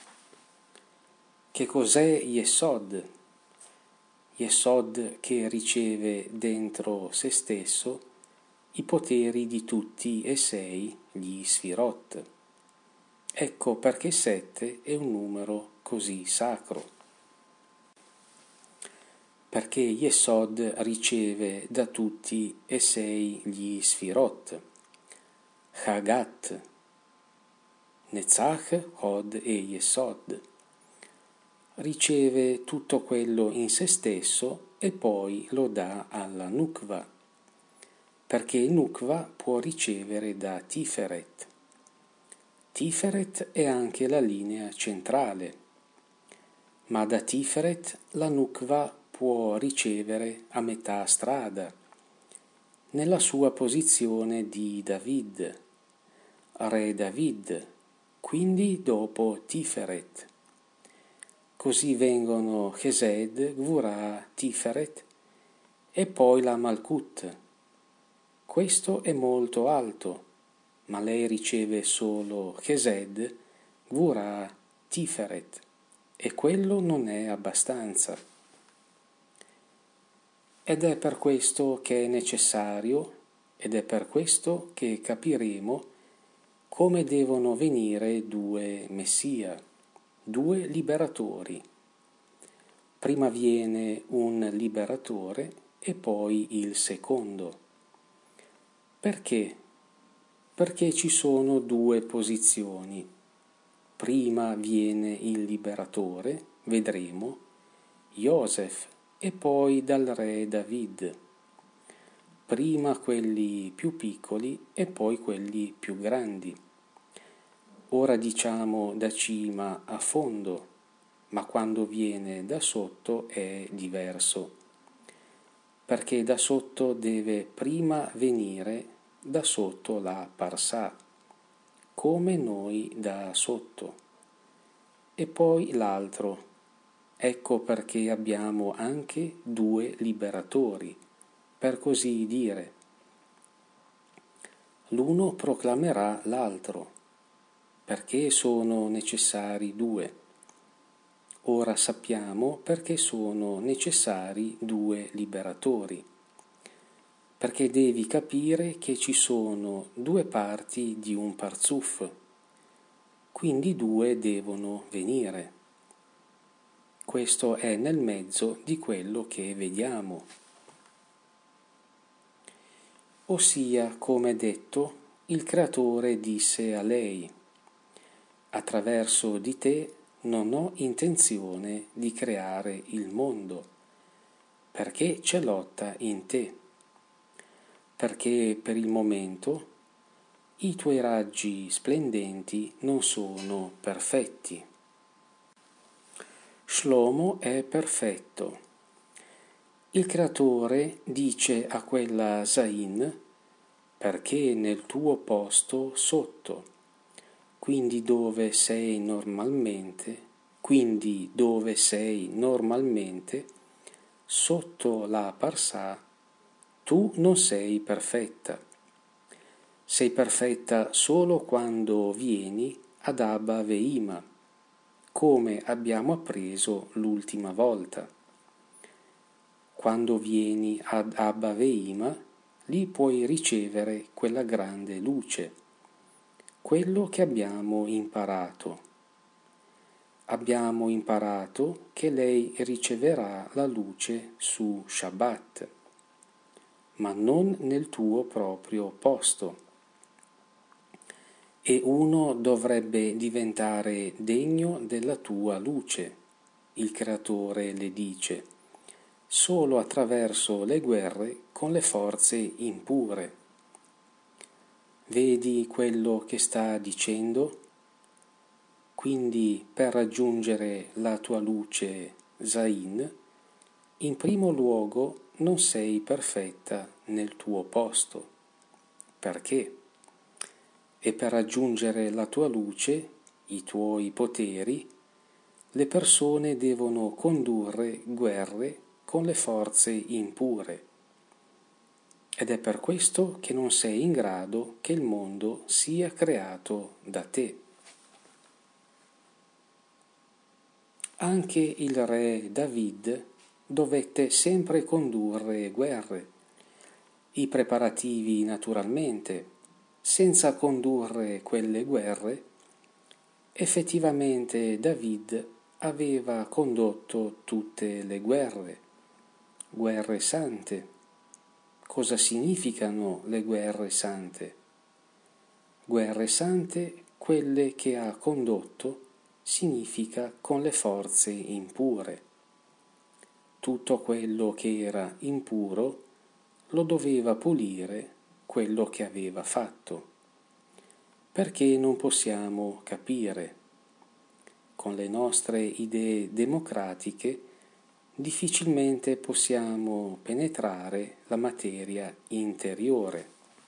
Che cos'è Yesod? Yesod che riceve dentro se stesso i poteri di tutti e 6 gli Sfirot. Ecco perché 7 è un numero così sacro. Perché Yesod riceve da tutti e 6 gli Sfirot, Chagat, Netzach, Hod e Yesod. Riceve tutto quello in se stesso e poi lo dà alla Nukva, perché Nukva può ricevere da Tiferet. Tiferet è anche la linea centrale, ma da Tiferet la Nukva può ricevere a metà strada, nella sua posizione di David, re David, quindi dopo Tiferet. Così vengono Chesed, Gvurah, Tiferet e poi la Malkut. Questo è molto alto, ma lei riceve solo Chesed, Gvurah, Tiferet, e quello non è abbastanza. Ed è per questo che è necessario, ed è per questo che capiremo come devono venire 2 Messia, 2 liberatori. Prima viene un liberatore e poi il secondo. Perché? Perché ci sono 2 posizioni. Prima viene il liberatore, vedremo, Joseph, e poi dal re David. Prima quelli più piccoli e poi quelli più grandi. Ora diciamo da cima a fondo, ma quando viene da sotto è diverso, perché da sotto deve prima venire da sotto la Parsà, come noi da sotto, e poi l'altro. Ecco perché abbiamo anche 2 liberatori, per così dire. L'uno proclamerà l'altro, perché sono necessari 2. Ora sappiamo perché sono necessari 2 liberatori, perché devi capire che ci sono 2 parti di un parzuf, quindi 2 devono venire. Questo è nel mezzo di quello che vediamo. Ossia, come detto, il Creatore disse a lei: attraverso di te non ho intenzione di creare il mondo, perché c'è lotta in te, perché per il momento i tuoi raggi splendenti non sono perfetti. Shlomo è perfetto. Il Creatore dice a quella Zain: perché nel tuo posto sotto, quindi dove sei normalmente, sotto la Parsà, tu non sei perfetta. Sei perfetta solo quando vieni ad Abba Veima, come abbiamo appreso l'ultima volta. Quando vieni ad Abba Veima, lì puoi ricevere quella grande luce, quello che abbiamo imparato. Abbiamo imparato che lei riceverà la luce su Shabbat, ma non nel tuo proprio posto. E uno dovrebbe diventare degno della tua luce, il creatore le dice, solo attraverso le guerre con le forze impure. Vedi quello che sta dicendo? Quindi per raggiungere la tua luce Zain, in primo luogo non sei perfetta nel tuo posto. Perché? E per raggiungere la tua luce, i tuoi poteri, le persone devono condurre guerre con le forze impure. Ed è per questo che non sei in grado che il mondo sia creato da te. Anche il re David dovette sempre condurre guerre, i preparativi naturalmente. Senza condurre quelle guerre, effettivamente David aveva condotto tutte le guerre sante. Cosa significano le guerre sante? Guerre sante, quelle che ha condotto, significa con le forze impure. Tutto quello che era impuro lo doveva pulire quello che aveva fatto. Perché non possiamo capire? Con le nostre idee democratiche difficilmente possiamo penetrare la materia interiore.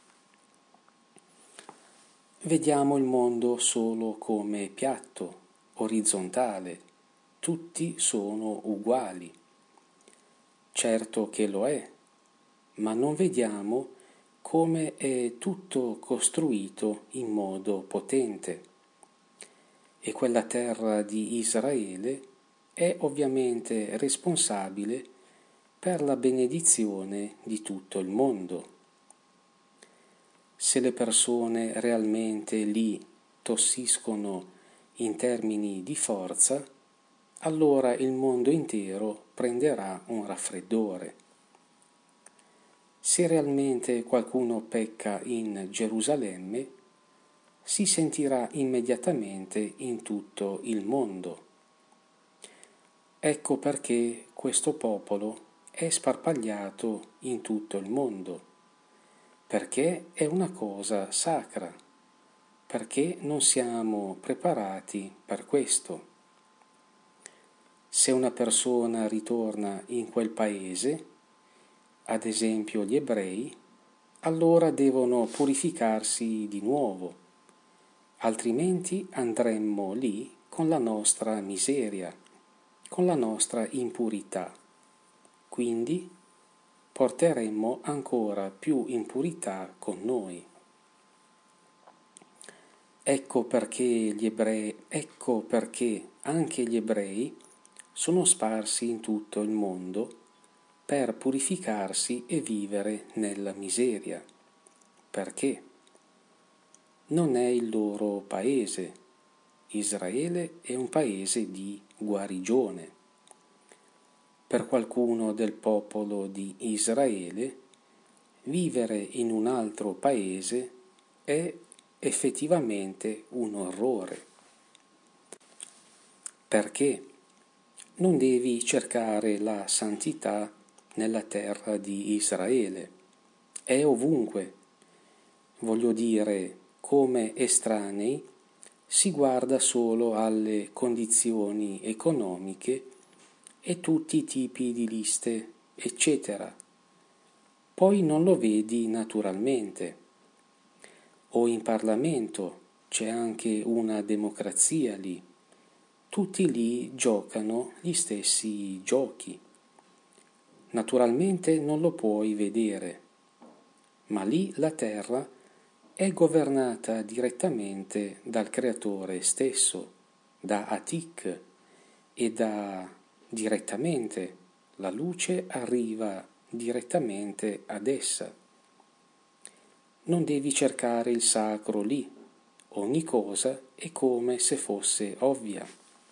Vediamo il mondo solo come piatto, orizzontale, tutti sono uguali. Certo che lo è, ma non vediamo come è tutto costruito in modo potente. E quella terra di Israele è ovviamente responsabile per la benedizione di tutto il mondo. Se le persone realmente lì tossiscono in termini di forza, allora il mondo intero prenderà un raffreddore. Se realmente qualcuno pecca in Gerusalemme, si sentirà immediatamente in tutto il mondo. Ecco perché questo popolo è sparpagliato in tutto il mondo, perché è una cosa sacra, perché non siamo preparati per questo. Se una persona ritorna in quel paese, ad esempio gli ebrei, allora devono purificarsi di nuovo, altrimenti andremmo lì con la nostra miseria, con la nostra impurità. Quindi porteremmo ancora più impurità con noi. Ecco perché anche gli ebrei sono sparsi in tutto il mondo per purificarsi e vivere nella miseria. Perché? Non è il loro paese. Israele è un paese di guarigione. Per qualcuno del popolo di Israele, vivere in un altro paese è effettivamente un orrore. Perché? Non devi cercare la santità nella terra di Israele. È ovunque. Voglio dire, come estranei, si guarda solo alle condizioni economiche e tutti i tipi di liste, eccetera. Poi non lo vedi naturalmente. O in Parlamento c'è anche una democrazia lì. Tutti lì giocano gli stessi giochi. Naturalmente non lo puoi vedere, ma lì la terra è governata direttamente dal creatore stesso, da Atik, e direttamente la luce arriva direttamente ad essa. Non devi cercare il sacro lì, ogni cosa è come se fosse ovvia.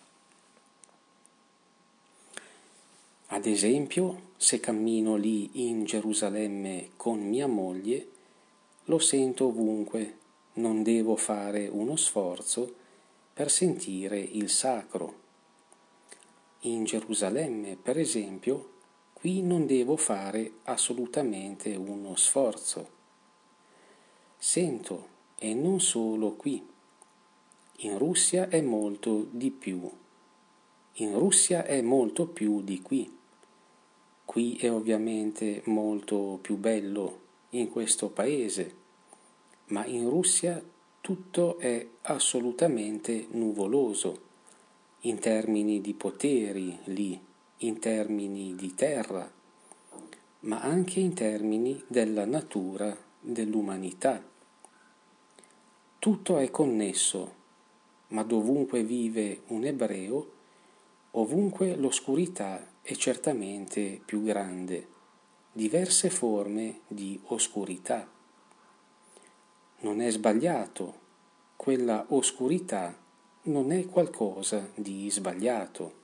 Ad esempio, se cammino lì in Gerusalemme con mia moglie, lo sento ovunque, non devo fare uno sforzo per sentire il sacro. in Gerusalemme, per esempio, qui non devo fare assolutamente uno sforzo. Sento, e non solo qui. In Russia è molto di più. In Russia è molto più di qui. Qui è ovviamente molto più bello in questo paese, ma in Russia tutto è assolutamente nuvoloso, in termini di poteri lì, in termini di terra, ma anche in termini della natura dell'umanità. Tutto è connesso, ma dovunque vive un ebreo, ovunque l'oscurità è certamente più grande, diverse forme di oscurità. Non è sbagliato, quella oscurità non è qualcosa di sbagliato.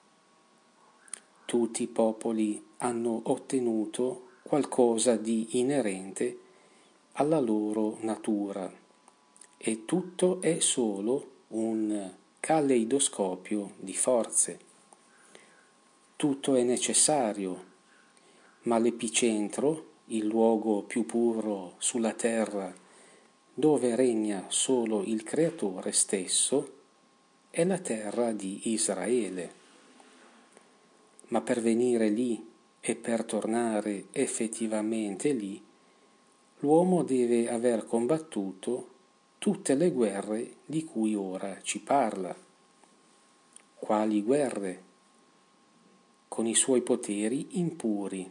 Tutti i popoli hanno ottenuto qualcosa di inerente alla loro natura e tutto è solo un caleidoscopio di forze. Tutto è necessario, ma l'epicentro, il luogo più puro sulla terra, dove regna solo il Creatore stesso, è la terra di Israele. Ma per venire lì e per tornare effettivamente lì, l'uomo deve aver combattuto tutte le guerre di cui ora ci parla. Quali guerre? Con i suoi poteri impuri,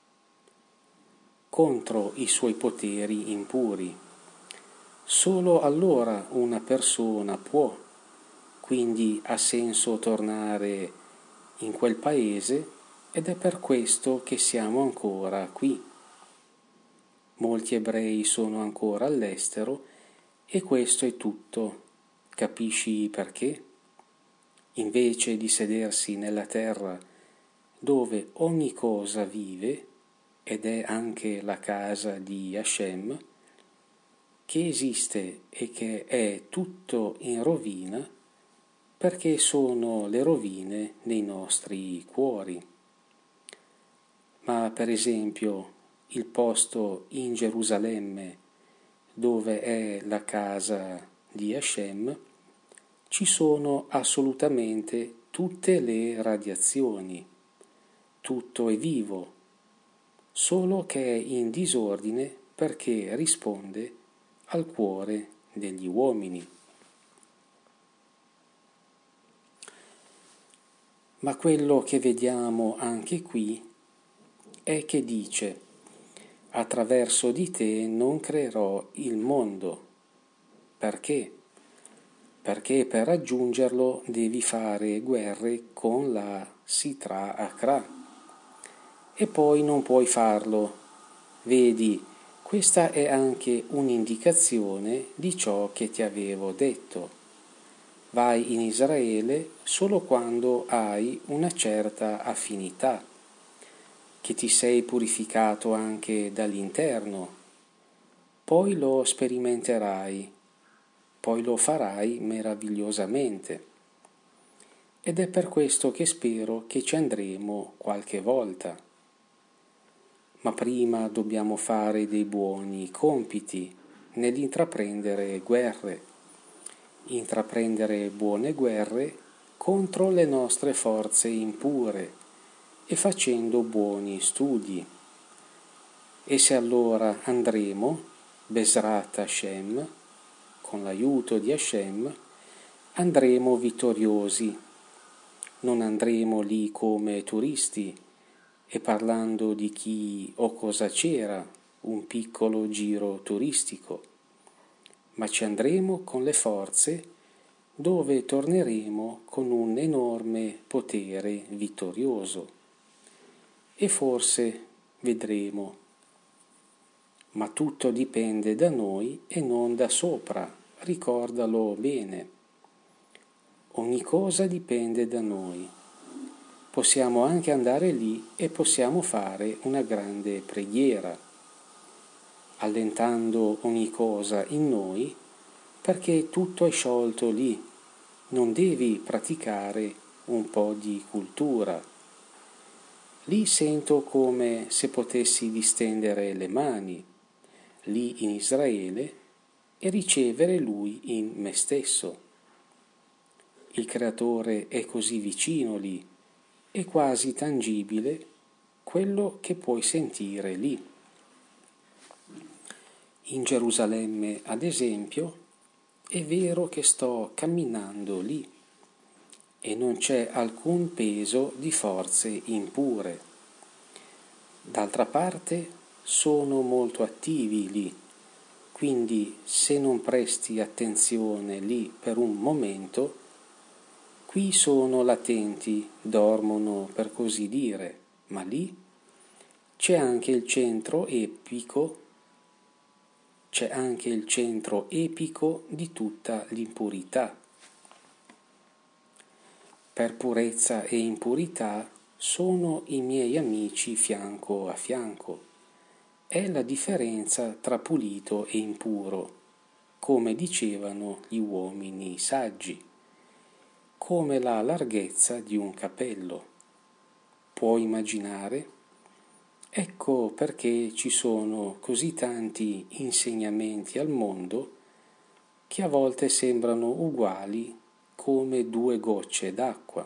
contro i suoi poteri impuri. Solo allora una persona può, quindi ha senso tornare in quel paese, ed è per questo che siamo ancora qui. Molti ebrei sono ancora all'estero e questo è tutto. Capisci perché? Invece di sedersi nella terra dove ogni cosa vive, ed è anche la casa di Hashem, che esiste e che è tutto in rovina, perché sono le rovine nei nostri cuori. Ma per esempio il posto in Gerusalemme dove è la casa di Hashem, ci sono assolutamente tutte le radiazioni, tutto è vivo, solo che è in disordine perché risponde al cuore degli uomini. Ma quello che vediamo anche qui è che dice: attraverso di te non creerò il mondo. Perché? Perché per raggiungerlo devi fare guerre con la Sitra Achra e poi non puoi farlo. Vedi, questa è anche un'indicazione di ciò che ti avevo detto. Vai in Israele solo quando hai una certa affinità, che ti sei purificato anche dall'interno, poi lo sperimenterai, poi lo farai meravigliosamente. Ed è per questo che spero che ci andremo qualche volta. Ma prima dobbiamo fare dei buoni compiti nell'intraprendere guerre. Intraprendere buone guerre contro le nostre forze impure e facendo buoni studi. E se allora andremo, Besrat Hashem, con l'aiuto di Hashem, andremo vittoriosi. Non andremo lì come turisti e parlando di chi o cosa c'era, un piccolo giro turistico, ma ci andremo con le forze dove torneremo con un enorme potere vittorioso. E forse vedremo. Ma tutto dipende da noi e non da sopra, ricordalo bene. Ogni cosa dipende da noi. Possiamo anche andare lì e possiamo fare una grande preghiera, allentando ogni cosa in noi, perché tutto è sciolto lì. Non devi praticare un po' di cultura. Lì sento come se potessi distendere le mani, lì in Israele, e ricevere Lui in me stesso. Il Creatore è così vicino lì, è quasi tangibile quello che puoi sentire lì. In Gerusalemme, ad esempio, è vero che sto camminando lì e non c'è alcun peso di forze impure. D'altra parte, sono molto attivi lì, quindi se non presti attenzione lì per un momento, qui sono latenti, dormono per così dire, ma lì c'è anche il centro epico di tutta l'impurità. Per purezza e impurità sono i miei amici fianco a fianco. È la differenza tra pulito e impuro, come dicevano gli uomini saggi, come la larghezza di un capello. Puoi immaginare? Ecco perché ci sono così tanti insegnamenti al mondo che a volte sembrano uguali come due gocce d'acqua.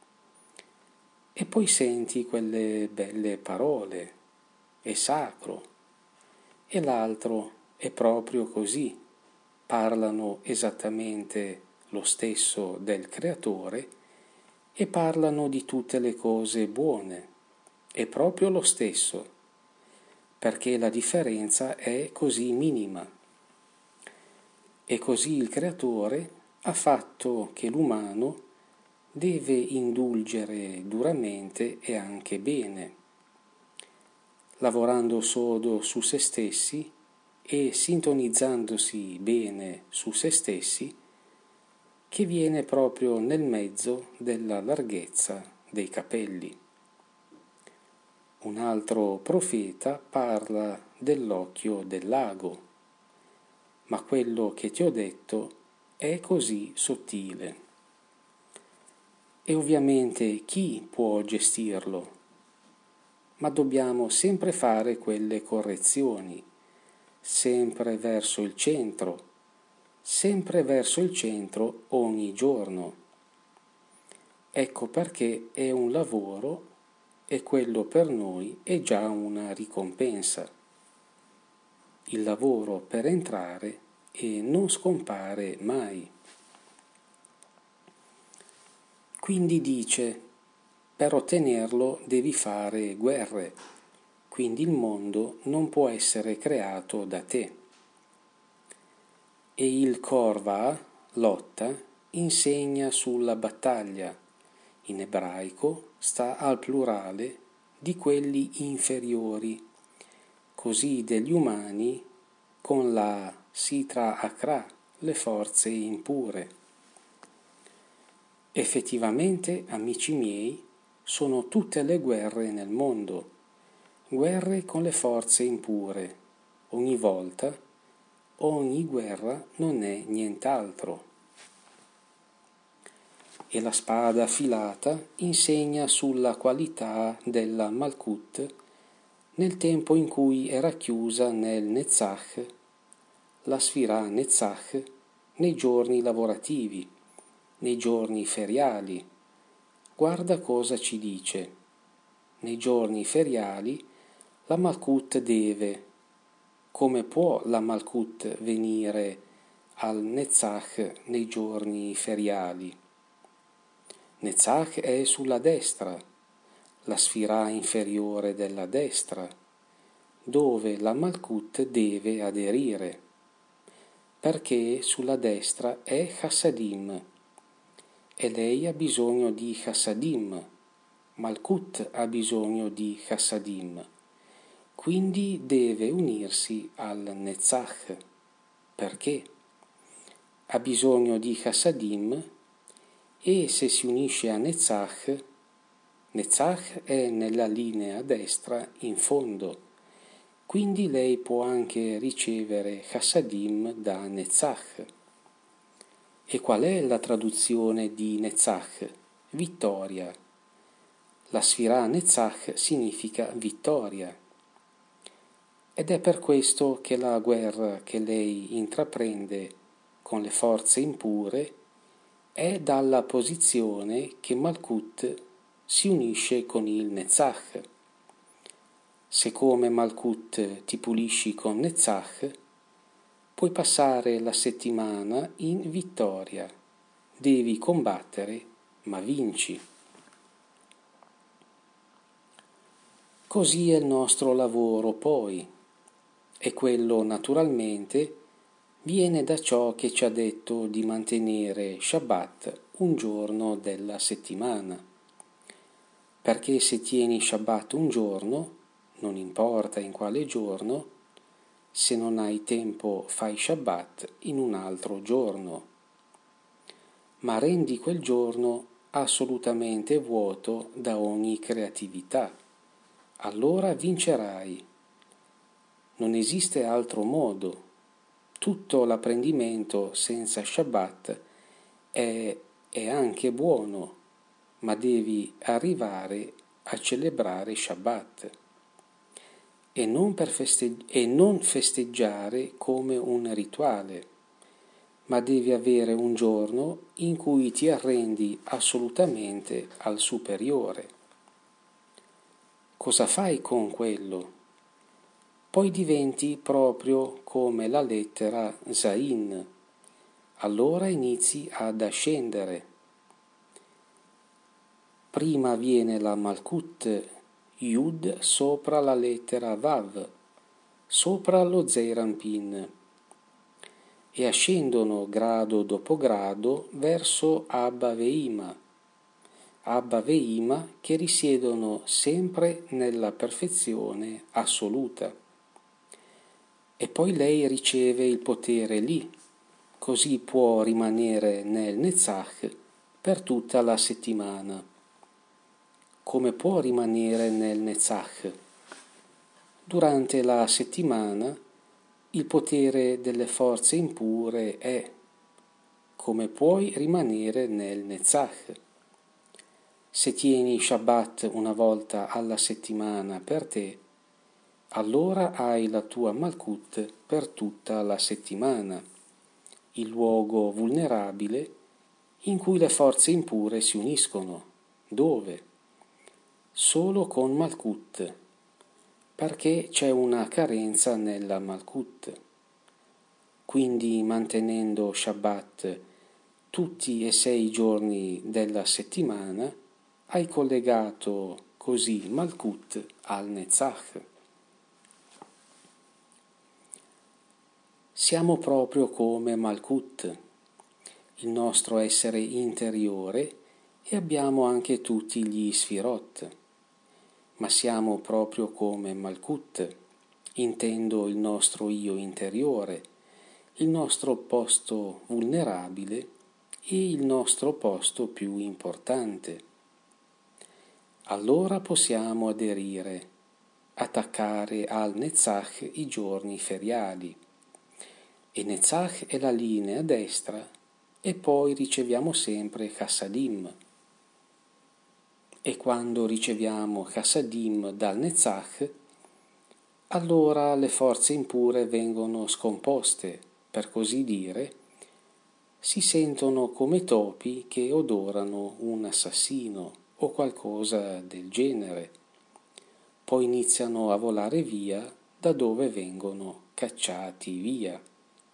E poi senti quelle belle parole, è sacro, e l'altro è proprio così, parlano esattamente lo stesso del Creatore e parlano di tutte le cose buone. È proprio lo stesso, perché la differenza è così minima. E così il Creatore ha fatto che l'umano deve indulgere duramente e anche bene, lavorando sodo su se stessi e sintonizzandosi bene su se stessi, che viene proprio nel mezzo della larghezza dei capelli. Un altro profeta parla dell'occhio del lago, ma quello che ti ho detto è così sottile. E ovviamente chi può gestirlo? Ma dobbiamo sempre fare quelle correzioni, sempre verso il centro ogni giorno. Ecco perché è un lavoro e quello per noi è già una ricompensa. Il lavoro per entrare e non scompare mai. Quindi dice, per ottenerlo devi fare guerre, quindi il mondo non può essere creato da te. E il Korva, lotta, insegna sulla battaglia. In ebraico sta al plurale di quelli inferiori, così degli umani con la Sitra Akra, le forze impure. Effettivamente, amici miei, sono tutte le guerre nel mondo, guerre con le forze impure. Ogni volta, ogni guerra non è nient'altro. E la spada affilata insegna sulla qualità della Malkut nel tempo in cui era chiusa nel Netzach, la Sfirah Netzach, nei giorni lavorativi, nei giorni feriali. Guarda cosa ci dice. Nei giorni feriali la Malkut deve. Come può la Malkut venire al Netzach nei giorni feriali? Netzach è sulla destra, la sfirah inferiore della destra, dove la Malkut deve aderire, perché sulla destra è Chassadim, e lei ha bisogno di Chassadim, Malkut ha bisogno di Chassadim, quindi deve unirsi al Netzach. Perché? Ha bisogno di Chassadim e se si unisce a Netzach, Netzach è nella linea destra in fondo, quindi lei può anche ricevere Chassadim da Netzach. E qual è la traduzione di Netzach? vittoria. La Sfirah Netzach significa vittoria. Ed è per questo che la guerra che lei intraprende con le forze impure è dalla posizione che Malkut si unisce con il Netzach. Se come Malkut ti pulisci con Netzach, puoi passare la settimana in vittoria. Devi combattere, ma vinci. Così è il nostro lavoro poi, e quello naturalmente viene da ciò che ci ha detto di mantenere Shabbat un giorno della settimana. Perché se tieni Shabbat un giorno, non importa in quale giorno, se non hai tempo fai Shabbat in un altro giorno. Ma rendi quel giorno assolutamente vuoto da ogni creatività. Allora vincerai. Non esiste altro modo. Tutto l'apprendimento senza Shabbat è anche buono, ma devi arrivare a celebrare Shabbat e non festeggiare come un rituale, ma devi avere un giorno in cui ti arrendi assolutamente al superiore. Cosa fai con quello? Poi diventi proprio come la lettera Zain. Allora inizi ad ascendere. Prima viene la Malkut Yud sopra la lettera Vav, sopra lo Zeir Anpin, e ascendono grado dopo grado verso Abba Veima che risiedono sempre nella perfezione assoluta. E poi lei riceve il potere lì, così può rimanere nel Netzach per tutta la settimana. Come può rimanere nel Netzach? Durante la settimana il potere delle forze impure è: come puoi rimanere nel Netzach? Se tieni Shabbat una volta alla settimana per te, allora hai la tua Malkut per tutta la settimana, il luogo vulnerabile in cui le forze impure si uniscono. Dove? Solo con Malkut, perché c'è una carenza nella Malkut. Quindi mantenendo Shabbat tutti e 6 giorni della settimana, hai collegato così Malkut al Netzach. Siamo proprio come Malkut, il nostro essere interiore, e abbiamo anche tutti gli Sfirot. Ma siamo proprio come Malkut, intendo il nostro io interiore, il nostro posto vulnerabile e il nostro posto più importante. Allora possiamo aderire, attaccare al Netzach i giorni feriali. E Netzach è la linea a destra e poi riceviamo sempre Chassadim. E quando riceviamo Chassadim dal Netzach, allora le forze impure vengono scomposte, per così dire, si sentono come topi che odorano un assassino o qualcosa del genere. Poi iniziano a volare via da dove vengono cacciati via.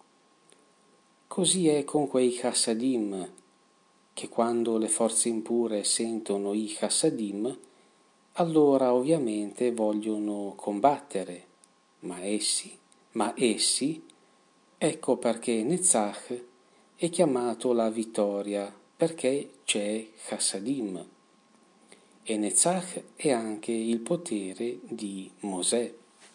Così è con quei Chassadim, che quando le forze impure sentono i Chassadim, allora ovviamente vogliono combattere, ma essi, ecco perché Netzach è chiamato la vittoria, perché c'è Chassadim, e Netzach è anche il potere di Mosè.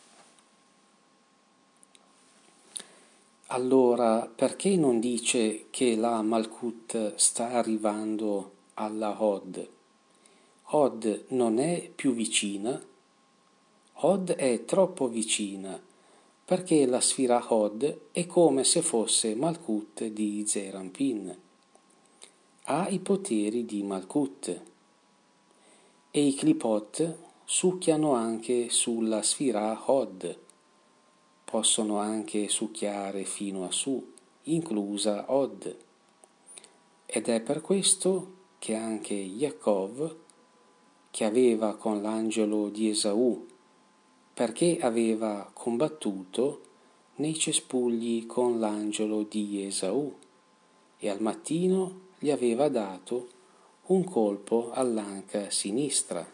Allora, perché non dice che la Malkut sta arrivando alla Hod? Hod non è più vicina? Hod è troppo vicina, perché la Sfirah Hod è come se fosse Malkut di Zeir Anpin. ha i poteri di Malkut e i Klipot succhiano anche sulla Sfira Hod, possono anche succhiare fino a su, inclusa Hod. Ed è per questo che anche Yaakov, che aveva con l'angelo di Esaù, perché aveva combattuto nei cespugli con l'angelo di Esaù, e al mattino gli aveva dato un colpo all'anca sinistra.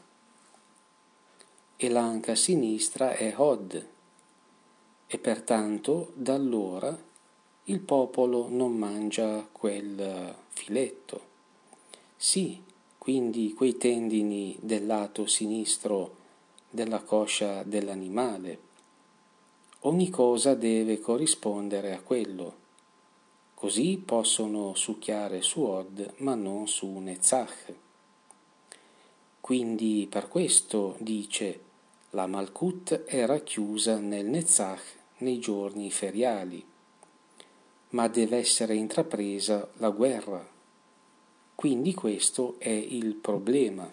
E l'anca sinistra è Hod, e pertanto da allora il popolo non mangia quel filetto. Sì, quindi quei tendini del lato sinistro della coscia dell'animale. Ogni cosa deve corrispondere a quello. Così possono succhiare su Hod, ma non su Netzach. Quindi per questo dice la Malkut è racchiusa nel Netzach nei giorni feriali, ma deve essere intrapresa la guerra. Quindi questo è il problema.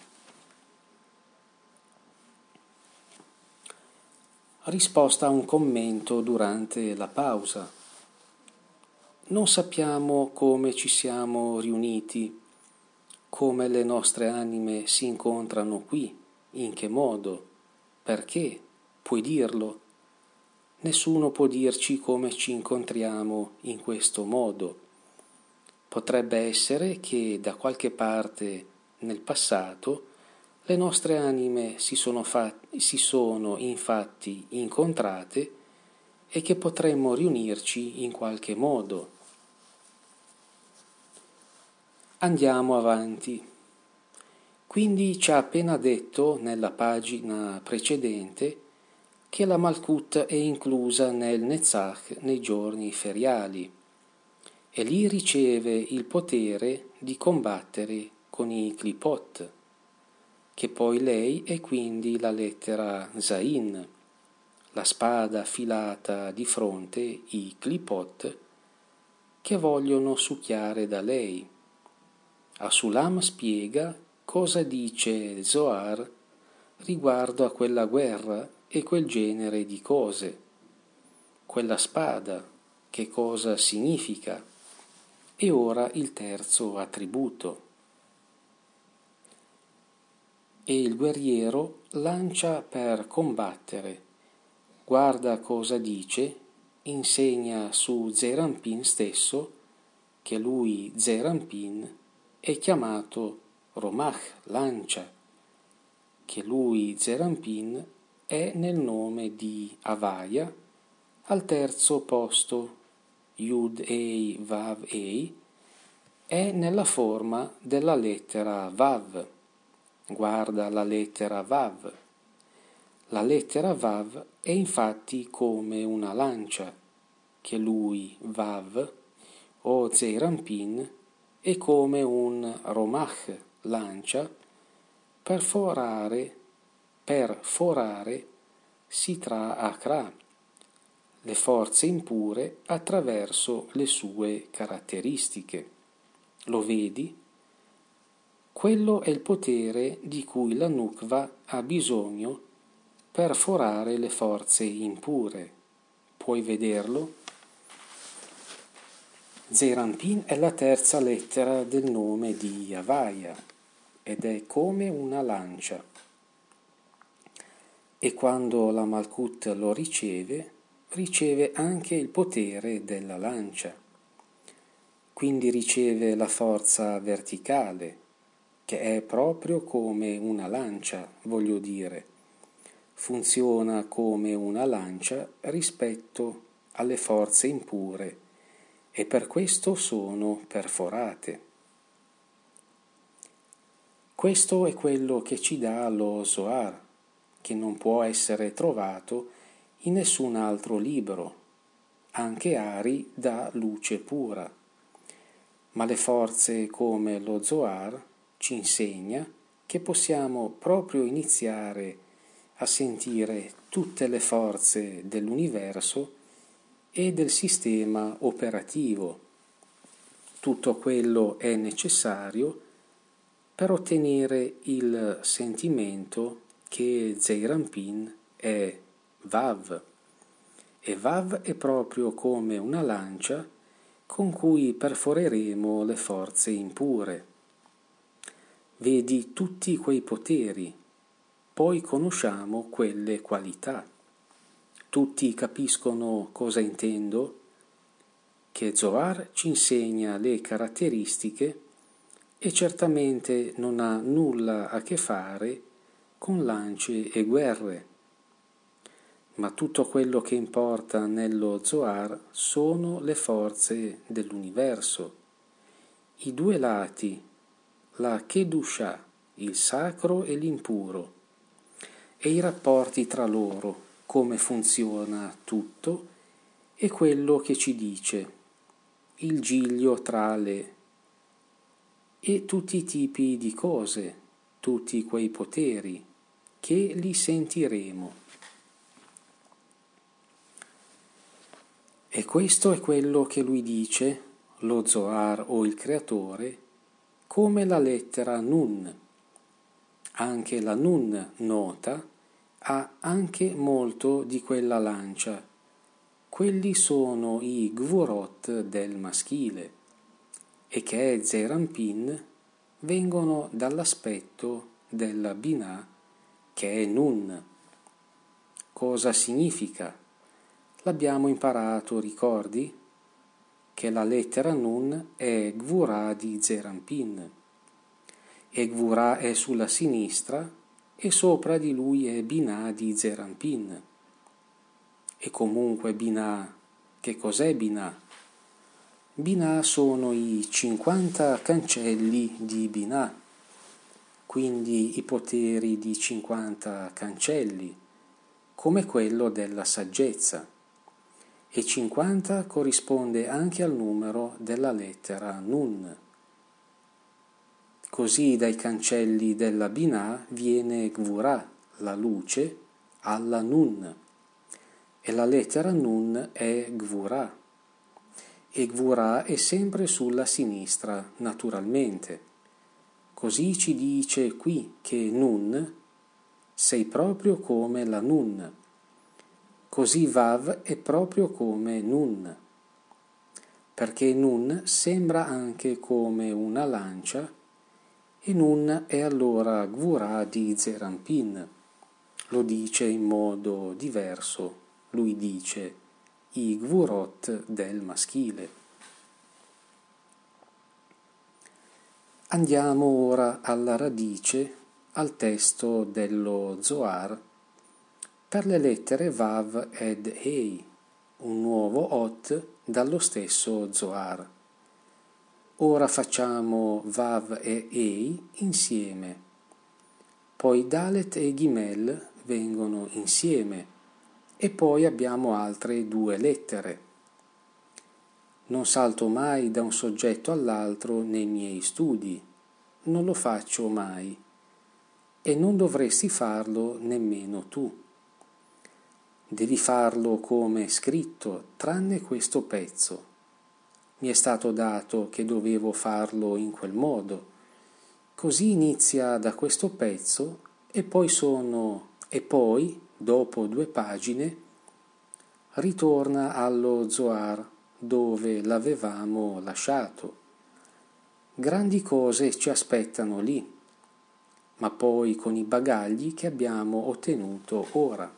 Risposta a un commento durante la pausa. Non sappiamo come ci siamo riuniti, come le nostre anime si incontrano qui, in che modo, perché, puoi dirlo? Nessuno può dirci come ci incontriamo in questo modo. Potrebbe essere che da qualche parte nel passato le nostre anime si sono infatti incontrate e che potremmo riunirci in qualche modo. Andiamo avanti. Quindi ci ha appena detto nella pagina precedente che la Malkut è inclusa nel Netzach nei giorni feriali e lì riceve il potere di combattere con i Klipot, che poi lei è quindi la lettera Zain, la spada affilata di fronte, i Klipot, che vogliono succhiare da lei. Asulam spiega cosa dice Zohar riguardo a quella guerra e quel genere di cose. Quella spada, che cosa significa? E ora il terzo attributo. E il guerriero lancia per combattere, guarda cosa dice, insegna su Zerampin stesso, che lui Zerampin è chiamato Romach, lancia, che lui Zerampin è nel nome di Avaya, al terzo posto, Yud Ei Vav Ei, è nella forma della lettera Vav. Guarda la lettera Vav. La lettera Vav è infatti come una lancia, che lui Vav o Zeirampin è come un Romach, lancia, per forare Sitra Akra, le forze impure attraverso le sue caratteristiche. Lo vedi? Quello è il potere di cui la Nukva ha bisogno per forare le forze impure. Puoi vederlo? Zeirampin è la terza lettera del nome di Havaya ed è come una lancia. E quando la Malkut lo riceve anche il potere della lancia. Quindi riceve la forza verticale, che è proprio come una lancia, voglio dire. Funziona come una lancia rispetto alle forze impure e per questo sono perforate. Questo è quello che ci dà lo Zohar, che non può essere trovato in nessun altro libro. Anche Ari dà luce pura. Ma le forze come lo Zohar ci insegna che possiamo proprio iniziare a sentire tutte le forze dell'universo e del sistema operativo. tutto quello è necessario per ottenere il sentimento che Zeirampin è Vav, e Vav è proprio come una lancia con cui perforeremo le forze impure. Vedi tutti quei poteri, poi conosciamo quelle qualità. Tutti capiscono cosa intendo? Che Zohar ci insegna le caratteristiche e certamente non ha nulla a che fare con lance e guerre. Ma tutto quello che importa nello Zohar sono le forze dell'universo, i due lati, la Kedusha, il sacro e l'impuro, e i rapporti tra loro, come funziona tutto, e quello che ci dice, il giglio tra le e tutti i tipi di cose, tutti quei poteri, che li sentiremo. E questo è quello che lui dice, lo Zohar o il Creatore, come la lettera Nun. Anche la Nun nota ha anche molto di quella lancia. Quelli sono i Gvurot del maschile, e che è Zeirampin vengono dall'aspetto della Binah, che è Nun. Cosa significa? L'abbiamo imparato, ricordi? Che la lettera Nun è Gvurah di Zeirampin, e Gvurah è sulla sinistra e sopra di lui è Binah di Zeirampin. E comunque Binah, che cos'è Binah? Binah sono i 50 cancelli di Binah, quindi i poteri di 50 cancelli, come quello della saggezza. E 50 corrisponde anche al numero della lettera Nun. Così dai cancelli della Binah viene Gvurah, la luce, alla Nun. E la lettera Nun è Gvurah. E Gvurah è sempre sulla sinistra, naturalmente. Così ci dice qui che Nun sei proprio come la Nun. Così Vav è proprio come Nun, perché Nun sembra anche come una lancia, e Nun è allora Gvurah di Zeirampin. Lo dice in modo diverso, lui dice i Gvurot del maschile. Andiamo ora alla radice, al testo dello Zohar, per le lettere Vav ed Ei, un nuovo Ot dallo stesso Zohar. Ora facciamo Vav e Ei insieme, poi Dalet e Gimel vengono insieme, e poi abbiamo altre 2 lettere. Non salto mai da un soggetto all'altro nei miei studi, non lo faccio mai, e non dovresti farlo nemmeno tu. Devi farlo come scritto, tranne questo pezzo. Mi è stato dato che dovevo farlo in quel modo. Così inizia da questo pezzo e poi, dopo 2 pagine, ritorna allo Zohar dove l'avevamo lasciato. Grandi cose ci aspettano lì, ma poi con i bagagli che abbiamo ottenuto ora.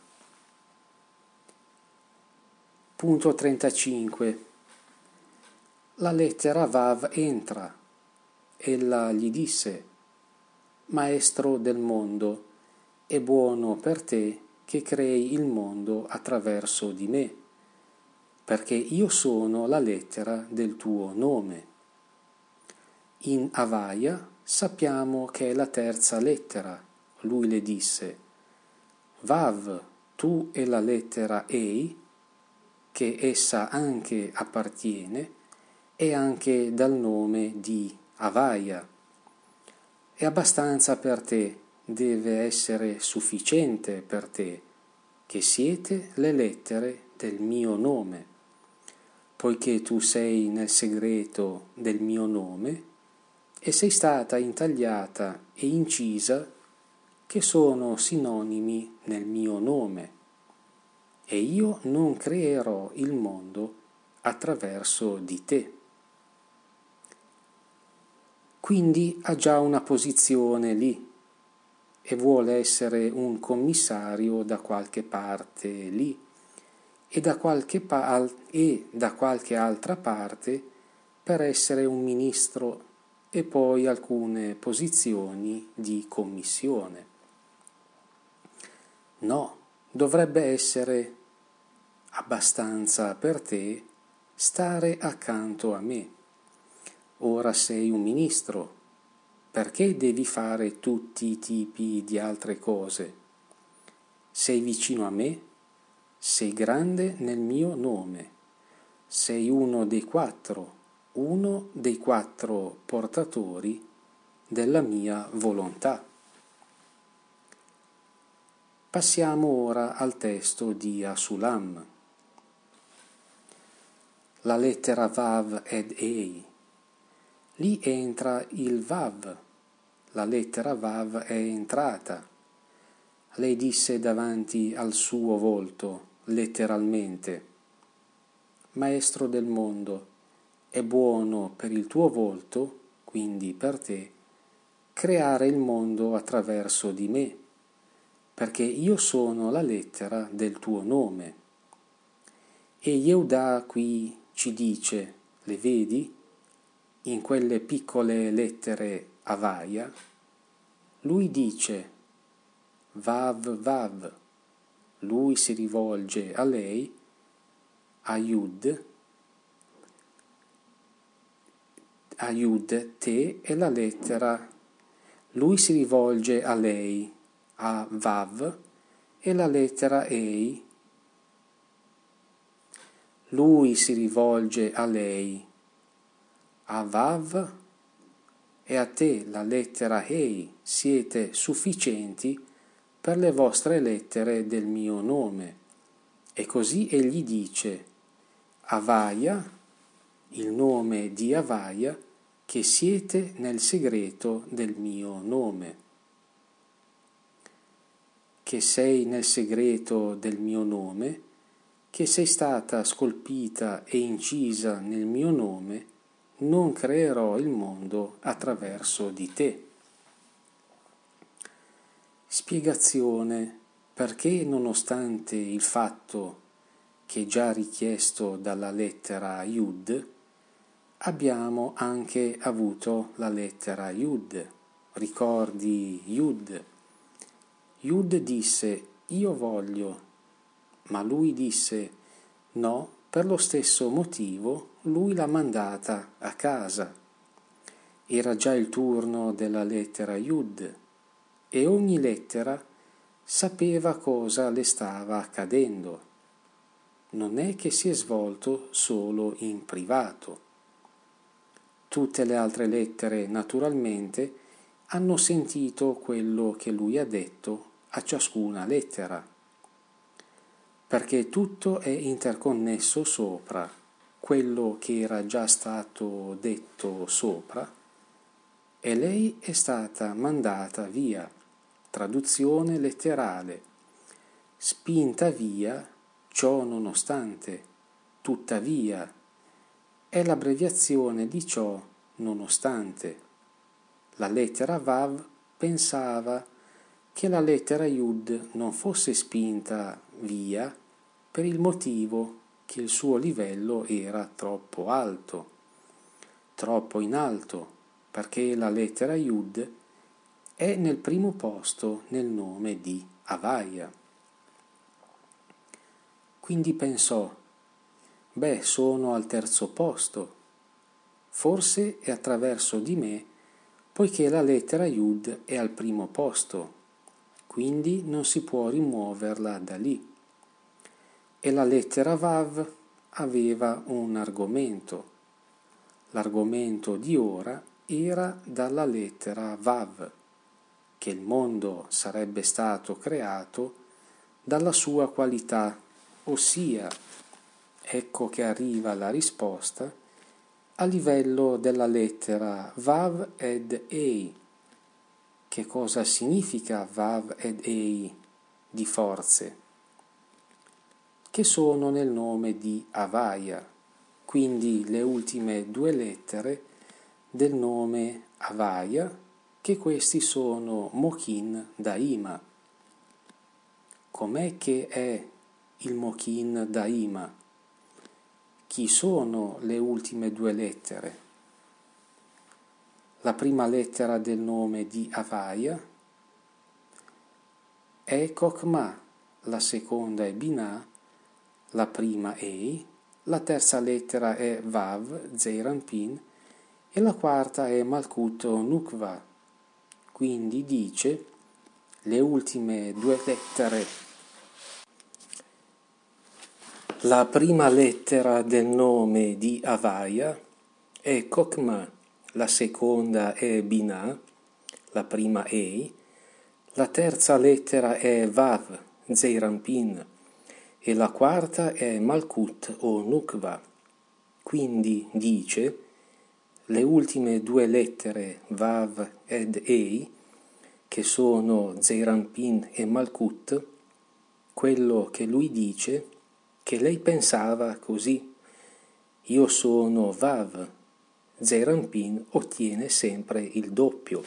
Punto 35. La lettera Vav entra. Ella gli disse: Maestro del mondo, è buono per te che crei il mondo attraverso di me, perché io sono la lettera del tuo nome. In Havaya sappiamo che è la terza lettera. Lui le disse: Vav, tu e la lettera Ei, che essa anche appartiene, e anche dal nome di Havaya. È abbastanza per te, deve essere sufficiente per te, che siete le lettere del mio nome. poiché tu sei nel segreto del mio nome e sei stata intagliata e incisa, che sono sinonimi nel mio nome, e io non creerò il mondo attraverso di te. Quindi ha già una posizione lì e vuole essere un commissario da qualche parte lì e da qualche altra parte per essere un ministro e poi alcune posizioni di commissione. No, dovrebbe essere abbastanza per te stare accanto a me. Ora sei un ministro, perché devi fare tutti i tipi di altre cose? Sei vicino a me, sei grande nel mio nome, sei uno dei quattro portatori della mia volontà. Passiamo ora al testo di Asulam. La lettera Vav ed Ei. Lì entra il Vav. La lettera Vav è entrata. Lei disse davanti al suo volto, letteralmente: Maestro del mondo, è buono per il tuo volto, quindi per te, creare il mondo attraverso di me, perché io sono la lettera del tuo nome. E Yehuda qui ci dice, le vedi? In quelle piccole lettere Havaya, lui dice Vav Vav, lui si rivolge a lei, a Yud te è la lettera, lui si rivolge a lei, a Vav, e la lettera Ei, lui si rivolge a lei, a Vav, e a te la lettera Ei, siete sufficienti per le vostre lettere del mio nome. E così egli dice, Havaya, il nome di Havaya, che siete nel segreto del mio nome. Che sei nel segreto del mio nome, che sei stata scolpita e incisa nel mio nome, non creerò il mondo attraverso di te. Spiegazione perché nonostante il fatto che è già richiesto dalla lettera Yud, abbiamo anche avuto la lettera Yud. Ricordi Yud? Yud disse io voglio, ma lui disse no, per lo stesso motivo lui l'ha mandata a casa. Era già il turno della lettera Yud e ogni lettera sapeva cosa le stava accadendo. Non è che si è svolto solo in privato. Tutte le altre lettere, naturalmente, hanno sentito quello che lui ha detto a ciascuna lettera, perché tutto è interconnesso sopra, quello che era già stato detto sopra, e lei è stata mandata via, traduzione letterale, spinta via, ciò nonostante, tuttavia, è l'abbreviazione di ciò nonostante. La lettera Vav pensava che la lettera Yud non fosse spinta via per il motivo che il suo livello era troppo alto, troppo in alto, perché la lettera Yud è nel primo posto nel nome di Havaya. Quindi pensò, sono al terzo posto, forse è attraverso di me, poiché la lettera Yud è al primo posto, quindi non si può rimuoverla da lì. E la lettera Vav aveva un argomento. L'argomento di ora era dalla lettera Vav, che il mondo sarebbe stato creato dalla sua qualità, ossia ecco che arriva la risposta a livello della lettera Vav ed Ei. Che cosa significa Vav ed Ei di forze? Che sono nel nome di Havaya, quindi le ultime due lettere del nome Havaya, che questi sono Mokin Daima. Com'è che è il Mokin Daima? Chi sono le ultime due lettere? La prima lettera del nome di Havaya è Kokma, la seconda è Binah, la prima Ei, la terza lettera è Vav, Zeirampin, e la quarta è Malkut o Nukva. Quindi dice le ultime due lettere. La prima lettera del nome di Havaya è Kokma, la seconda è Binah, la prima Ei, la terza lettera è Vav, Zeirampin, e la quarta è Malkut o Nukva. Quindi dice le ultime due lettere Vav ed Ei, che sono Zeirampin e Malkut, quello che lui dice, che lei pensava così: io sono Vav, Zeirampin ottiene sempre il doppio.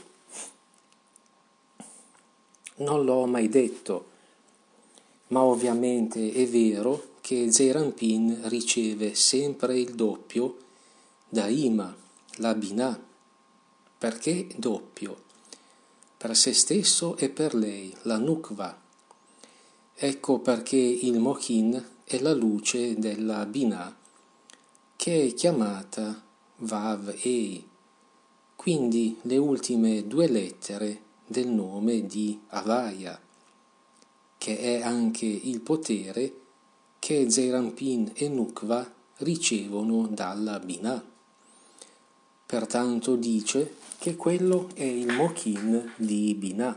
Non l'ho mai detto, ma ovviamente è vero che Zeirampin riceve sempre il doppio da Ima, la Binah. Perché doppio? Per se stesso e per lei, la Nukva. Ecco perché il Mokin è la luce della Binah, che è chiamata Vav Ei, quindi le ultime due lettere del nome di Havaya, che è anche il potere che Zeirampin e Nukva ricevono dalla Binah. Pertanto dice che quello è il Mokin di Binah.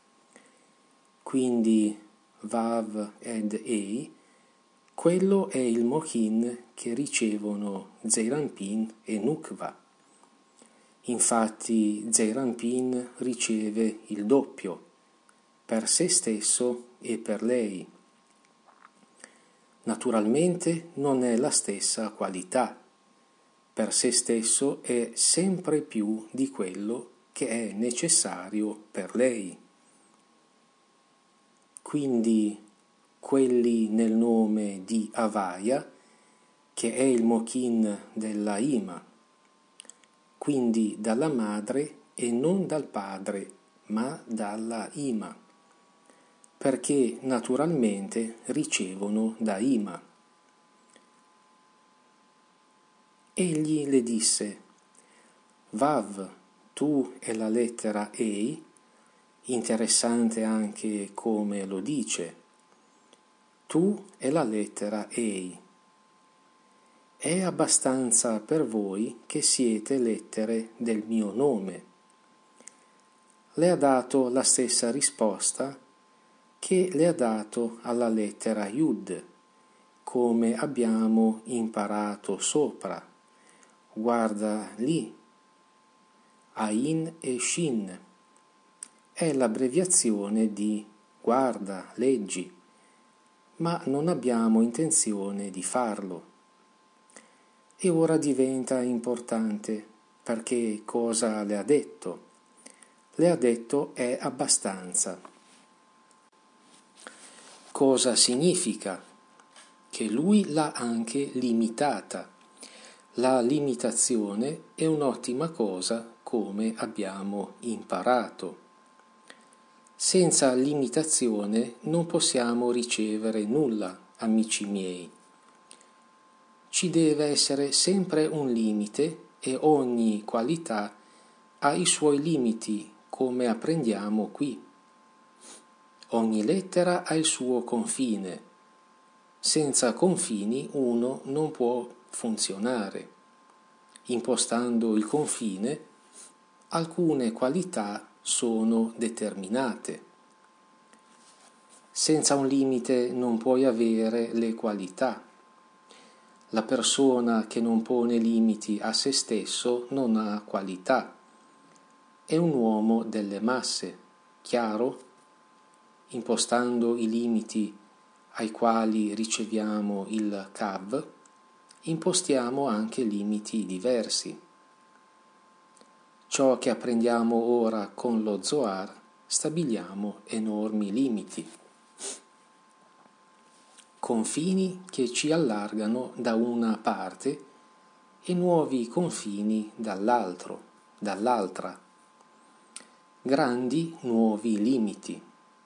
Quindi Vav ed Ei, quello è il Mokin che ricevono Zeirampin e Nukva. Infatti Zeirampin riceve il doppio per se stesso e per lei. Naturalmente non è la stessa qualità. Per se stesso è sempre più di quello che è necessario per lei. Quindi quelli nel nome di Havaya, che è il Mokin della Ima, quindi dalla madre e non dal padre, ma dalla Ima, perché naturalmente ricevono da Ima. Egli le disse: Vav, tu è la lettera Ei, interessante anche come lo dice, tu è la lettera Ei. È abbastanza per voi che siete lettere del mio nome. Le ha dato la stessa risposta che le ha dato alla lettera Yud, come abbiamo imparato sopra. Guarda lì, Ain e Shin. È l'abbreviazione di guarda, leggi, ma non abbiamo intenzione di farlo. E ora diventa importante, perché cosa le ha detto? Le ha detto è abbastanza. Cosa significa? Che lui l'ha anche limitata. La limitazione è un'ottima cosa, come abbiamo imparato. Senza limitazione non possiamo ricevere nulla, amici miei. Ci deve essere sempre un limite e ogni qualità ha i suoi limiti, come apprendiamo qui. Ogni lettera ha il suo confine. Senza confini uno non può funzionare. Impostando il confine, alcune qualità sono determinate. Senza un limite non puoi avere le qualità. La persona che non pone limiti a se stesso non ha qualità. È un uomo delle masse, chiaro? Impostando i limiti ai quali riceviamo il CAV, impostiamo anche limiti diversi. Ciò che apprendiamo ora con lo Zohar, stabiliamo enormi limiti. Confini che ci allargano da una parte e nuovi confini dall'altra. Grandi nuovi limiti.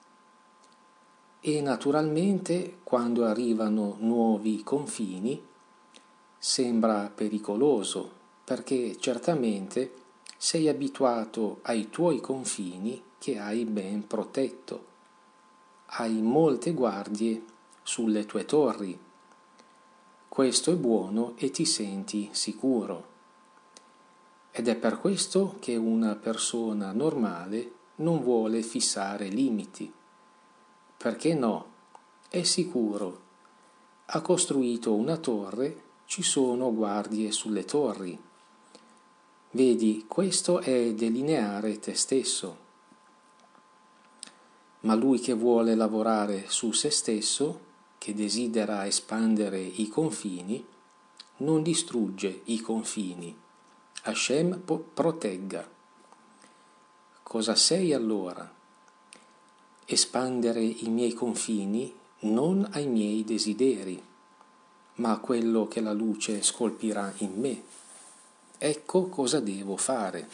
E naturalmente, quando arrivano nuovi confini, sembra pericoloso, perché certamente sei abituato ai tuoi confini che hai ben protetto. Hai molte guardie sulle tue torri. Questo è buono e ti senti sicuro. Ed è per questo che una persona normale non vuole fissare limiti. Perché no? È sicuro. Ha costruito una torre, ci sono guardie sulle torri. Vedi, questo è delineare te stesso. Ma lui che vuole lavorare su se stesso, che desidera espandere i confini, non distrugge i confini. Hashem protegga. Cosa sei allora? Espandere i miei confini non ai miei desideri, ma a quello che la luce scolpirà in me. Ecco cosa devo fare.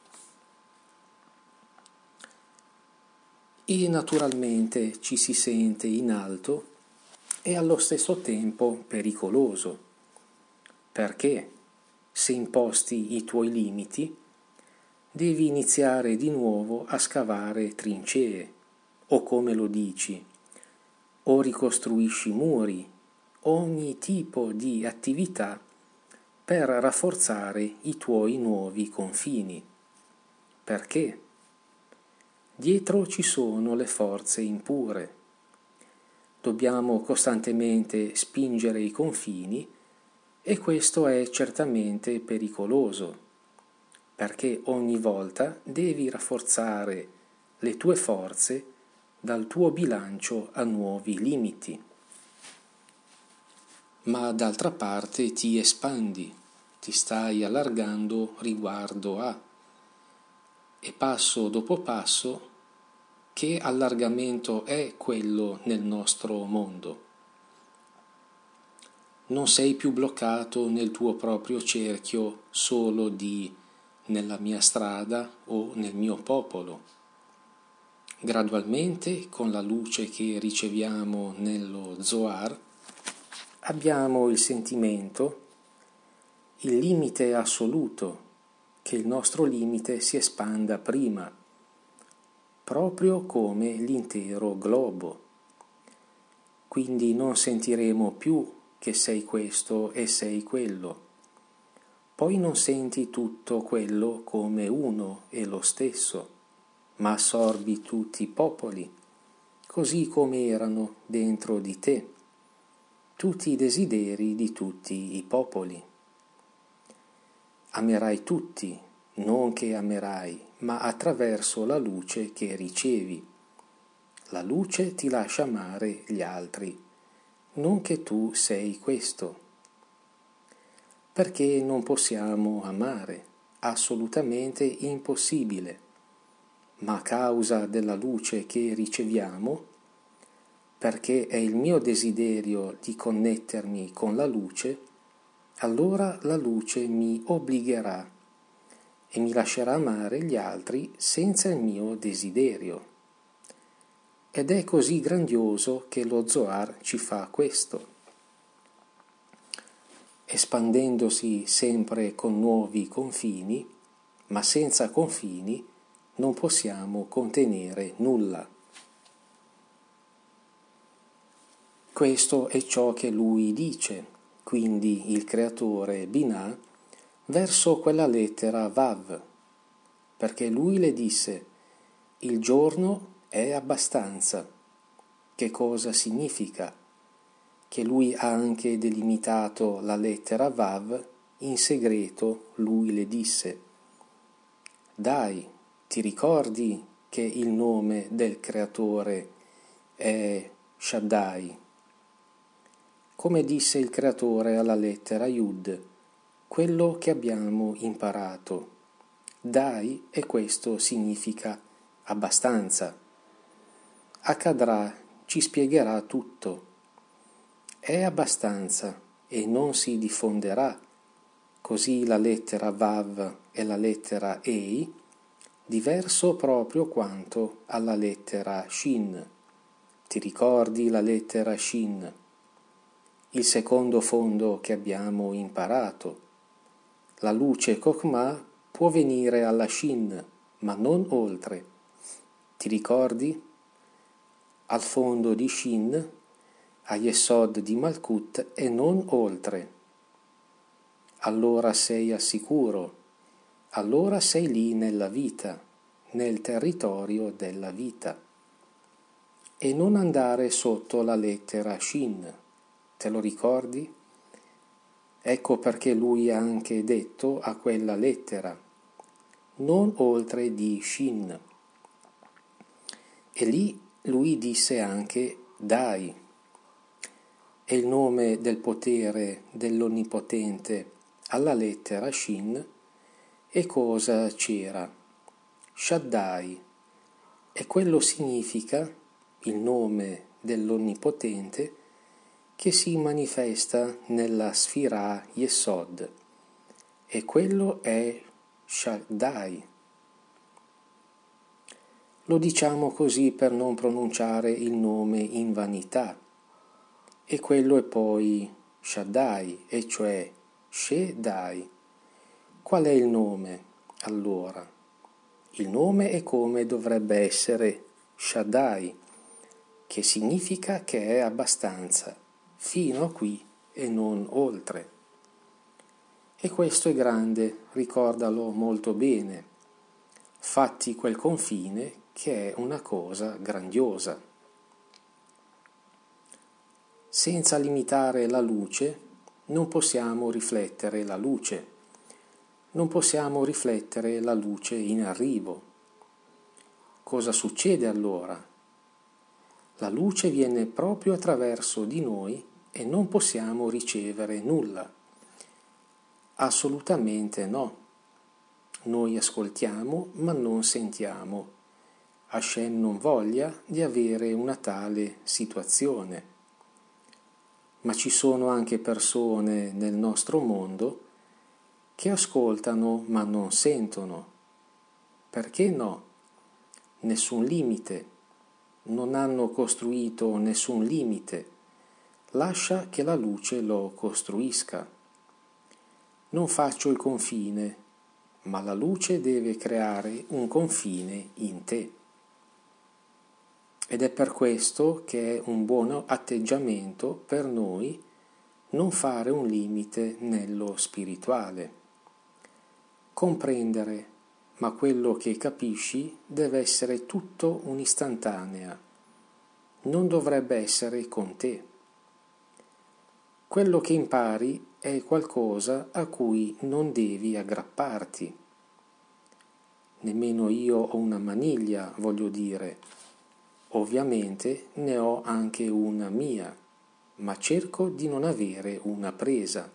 E naturalmente ci si sente in alto e allo stesso tempo pericoloso, perché se imposti i tuoi limiti, devi iniziare di nuovo a scavare trincee, o come lo dici, o ricostruisci muri, ogni tipo di attività per rafforzare i tuoi nuovi confini. Perché? Dietro ci sono le forze impure. Dobbiamo costantemente spingere i confini e questo è certamente pericoloso, perché ogni volta devi rafforzare le tue forze dal tuo bilancio a nuovi limiti. Ma d'altra parte ti espandi, ti stai allargando riguardo a, e passo dopo passo, che allargamento è quello nel nostro mondo? Non sei più bloccato nel tuo proprio cerchio solo di nella mia strada o nel mio popolo. Gradualmente, con la luce che riceviamo nello Zohar, abbiamo il sentimento, il limite assoluto, che il nostro limite si espanda prima, proprio come l'intero globo. Quindi non sentiremo più che sei questo e sei quello. Poi non senti tutto quello come uno e lo stesso, ma assorbi tutti i popoli, così come erano dentro di te, tutti i desideri di tutti i popoli. Amerai tutti, non che amerai, ma attraverso la luce che ricevi. La luce ti lascia amare gli altri, non che tu sei questo. Perché non possiamo amare? Assolutamente impossibile. Ma a causa della luce che riceviamo, perché è il mio desiderio di connettermi con la luce, allora la luce mi obbligherà e mi lascerà amare gli altri senza il mio desiderio. Ed è così grandioso che lo Zohar ci fa questo. Espandendosi sempre con nuovi confini, ma senza confini non possiamo contenere nulla. Questo è ciò che lui dice, quindi il creatore Binah, verso quella lettera Vav, perché lui le disse: il giorno è abbastanza. Che cosa significa? che lui ha anche delimitato la lettera Vav, in segreto lui le disse: dai, ti ricordi che il nome del creatore è Shaddai? Come disse il creatore alla lettera Yud, quello che abbiamo imparato. Dai, e questo significa abbastanza. Accadrà, ci spiegherà tutto. È abbastanza e non si diffonderà. Così la lettera Vav e la lettera Ei, diverso proprio quanto alla lettera Shin. Ti ricordi la lettera Shin? Il secondo fondo che abbiamo imparato. La luce Chokhmah può venire alla Shin, ma non oltre. Ti ricordi? Al fondo di Shin, a Yesod di Malkut e non oltre. Allora sei al sicuro, allora sei lì nella vita, nel territorio della vita. E non andare sotto la lettera Shin, te lo ricordi? Ecco perché lui ha anche detto a quella lettera, non oltre di Shin. E lì lui disse anche Dai. E il nome del potere dell'Onnipotente alla lettera Shin, e cosa c'era? Shaddai. E quello significa il nome dell'Onnipotente che si manifesta nella Sfirah Yesod, e quello è Shaddai. Lo diciamo così per non pronunciare il nome in vanità, e quello è poi Shaddai, e cioè Shedai. Qual è il nome, allora? Il nome è come dovrebbe essere Shaddai, che significa che è abbastanza, fino a qui e non oltre. E questo è grande, ricordalo molto bene. Fatti quel confine che è una cosa grandiosa. Senza limitare la luce non possiamo riflettere la luce. Non possiamo riflettere la luce in arrivo. Cosa succede allora? La luce viene proprio attraverso di noi e non possiamo ricevere nulla. Assolutamente no. Noi ascoltiamo ma non sentiamo. Hashem non voglia di avere una tale situazione. Ma ci sono anche persone nel nostro mondo che ascoltano ma non sentono. Perché no? Nessun limite. Non hanno costruito nessun limite. Lascia che la luce lo costruisca. Non faccio il confine, ma la luce deve creare un confine in te. Ed è per questo che è un buon atteggiamento per noi non fare un limite nello spirituale. Comprendere, ma quello che capisci deve essere tutto un'istantanea. Non dovrebbe essere con te. Quello che impari è qualcosa a cui non devi aggrapparti. Nemmeno io ho una maniglia, voglio dire. Ovviamente ne ho anche una mia, ma cerco di non avere una presa.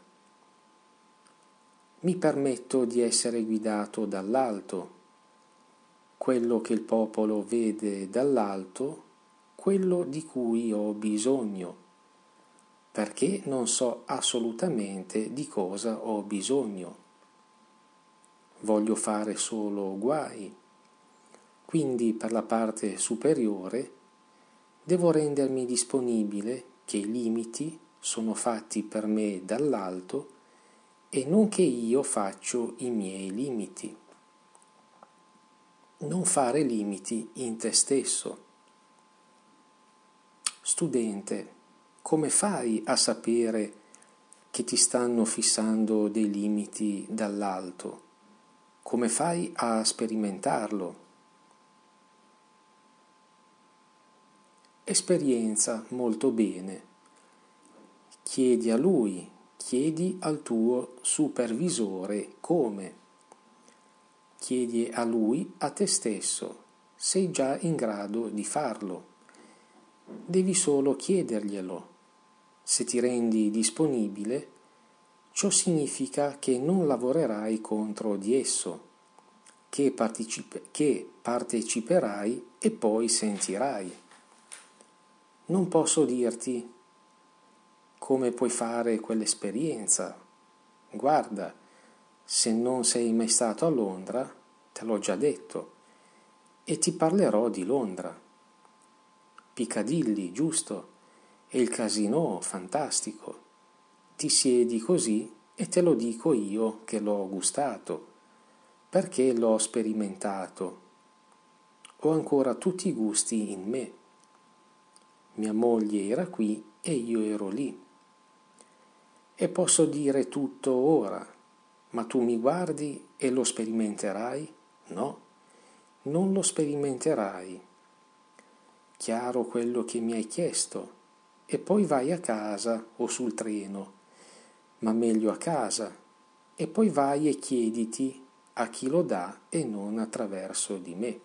Mi permetto di essere guidato dall'alto. Quello che il popolo vede dall'alto, quello di cui ho bisogno, perché non so assolutamente di cosa ho bisogno. Voglio fare solo guai. Quindi per la parte superiore devo rendermi disponibile che i limiti sono fatti per me dall'alto e non che io faccio i miei limiti. Non fare limiti in te stesso. Studente, come fai a sapere che ti stanno fissando dei limiti dall'alto? Come fai a sperimentarlo? Esperienza molto bene. chiedi a lui, chiedi al tuo supervisore come. Chiedi a lui, a te stesso, sei già in grado di farlo. Devi solo chiederglielo. Se ti rendi disponibile, ciò significa che non lavorerai contro di esso, che parteciperai e poi sentirai. Non posso dirti come puoi fare quell'esperienza. Guarda, se non sei mai stato a Londra, te l'ho già detto, e ti parlerò di Londra. Piccadilly, giusto? E il casino, fantastico. Ti siedi così e te lo dico io che l'ho gustato, perché l'ho sperimentato. Ho ancora tutti i gusti in me. Mia moglie era qui e io ero lì. E posso dire tutto ora, ma tu mi guardi e lo sperimenterai? No, non lo sperimenterai. Chiaro quello che mi hai chiesto, e poi vai a casa o sul treno, ma meglio a casa, e poi vai e chiediti a chi lo dà e non attraverso di me.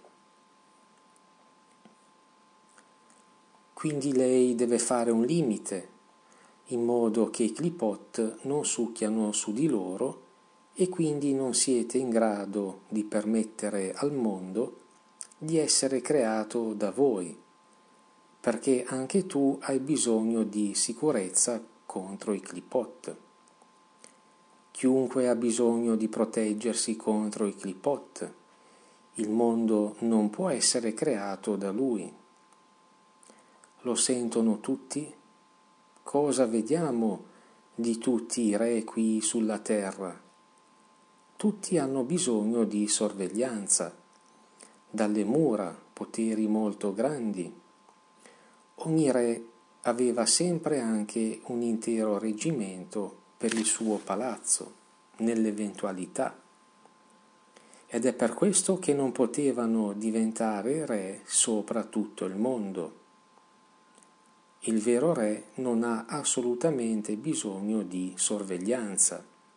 Quindi lei deve fare un limite, in modo che i clipot non succhiano su di loro e quindi non siete in grado di permettere al mondo di essere creato da voi, perché anche tu hai bisogno di sicurezza contro i clipot. Chiunque ha bisogno di proteggersi contro i clipot. Il mondo non può essere creato da lui. Lo sentono tutti? Cosa vediamo di tutti i re qui sulla terra? Tutti hanno bisogno di sorveglianza, dalle mura, poteri molto grandi. Ogni re aveva sempre anche un intero reggimento per il suo palazzo, nell'eventualità. Ed è per questo che non potevano diventare re sopra tutto il mondo. Il vero re non ha assolutamente bisogno di sorveglianza.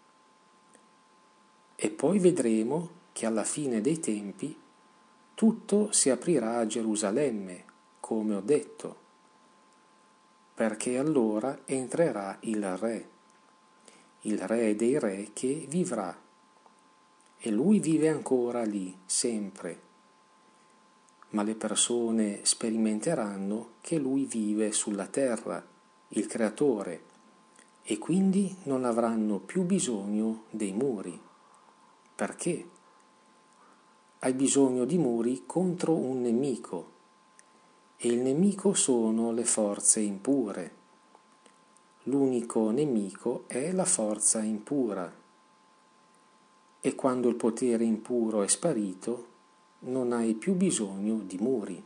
E poi vedremo che alla fine dei tempi tutto si aprirà a Gerusalemme, come ho detto, perché allora entrerà il re dei re che vivrà, e lui vive ancora lì, sempre. Ma le persone sperimenteranno che lui vive sulla terra, il creatore, e quindi non avranno più bisogno dei muri. Perché? Hai bisogno di muri contro un nemico, e il nemico sono le forze impure. L'unico nemico è la forza impura. E quando il potere impuro è sparito, non hai più bisogno di muri.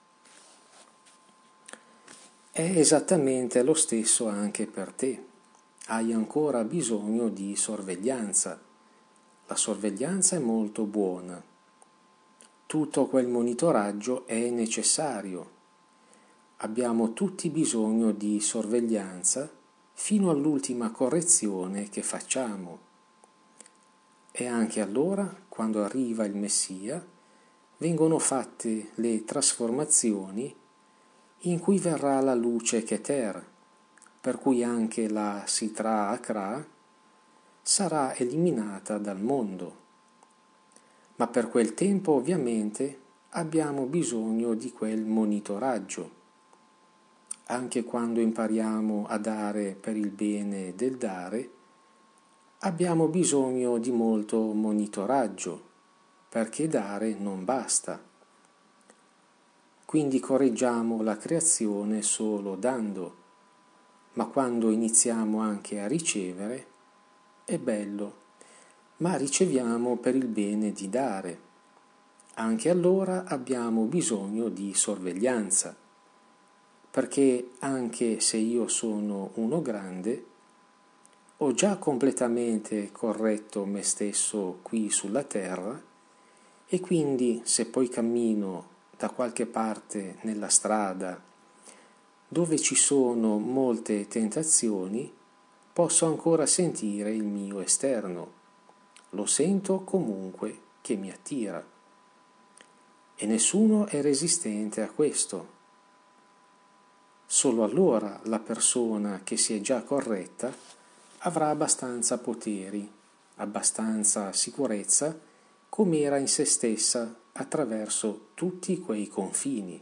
È esattamente lo stesso anche per te. Hai ancora bisogno di sorveglianza. La sorveglianza è molto buona. Tutto quel monitoraggio è necessario. Abbiamo tutti bisogno di sorveglianza fino all'ultima correzione che facciamo. E anche allora, quando arriva il Messia, vengono fatte le trasformazioni in cui verrà la luce Keter, per cui anche la Sitra Achra sarà eliminata dal mondo. Ma per quel tempo ovviamente abbiamo bisogno di quel monitoraggio. Anche quando impariamo a dare per il bene del dare, abbiamo bisogno di molto monitoraggio, perché dare non basta. Quindi correggiamo la creazione solo dando, ma quando iniziamo anche a ricevere, è bello, ma riceviamo per il bene di dare. Anche allora abbiamo bisogno di sorveglianza, perché anche se io sono uno grande, ho già completamente corretto me stesso qui sulla terra e quindi se poi cammino da qualche parte nella strada Dove ci sono molte tentazioni, posso ancora sentire il mio esterno. Lo sento comunque che mi attira. E nessuno è resistente a questo. Solo allora la persona che si è già corretta avrà abbastanza poteri, abbastanza sicurezza, come era in se stessa attraverso tutti quei confini.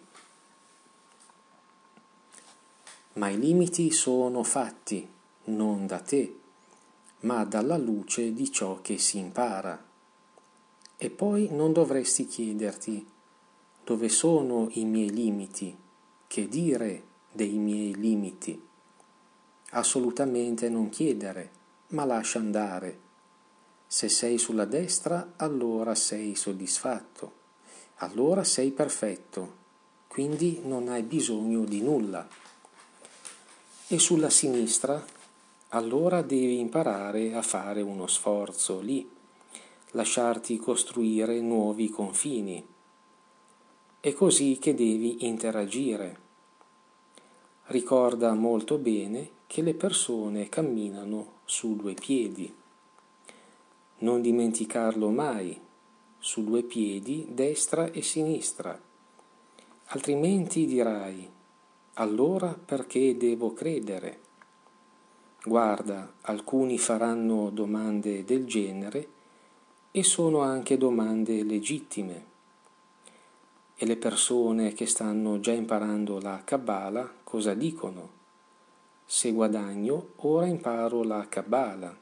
Ma i limiti sono fatti non da te, ma dalla luce di ciò che si impara. E poi non dovresti chiederti: dove sono i miei limiti? Che dire dei miei limiti? Assolutamente non chiedere, ma lascia andare. Se sei sulla destra, allora sei soddisfatto, allora sei perfetto, quindi non hai bisogno di nulla. E sulla sinistra, allora devi imparare a fare uno sforzo lì, lasciarti costruire nuovi confini. È così che devi interagire. Ricorda molto bene che le persone camminano su due piedi. Non dimenticarlo mai, su due piedi, destra e sinistra. Altrimenti dirai: allora perché devo credere? Guarda, alcuni faranno domande del genere e sono anche domande legittime. E le persone che stanno già imparando la Kabbalah cosa dicono? Se guadagno, ora imparo la Kabbalah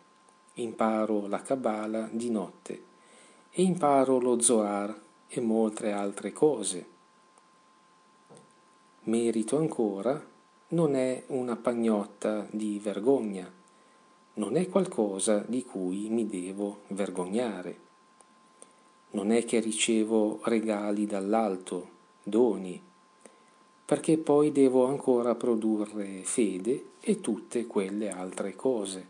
di notte e imparo lo Zohar e molte altre cose. Merito ancora non è una pagnotta di vergogna, non è qualcosa di cui mi devo vergognare. Non è che ricevo regali dall'alto, doni, perché poi devo ancora produrre fede e tutte quelle altre cose.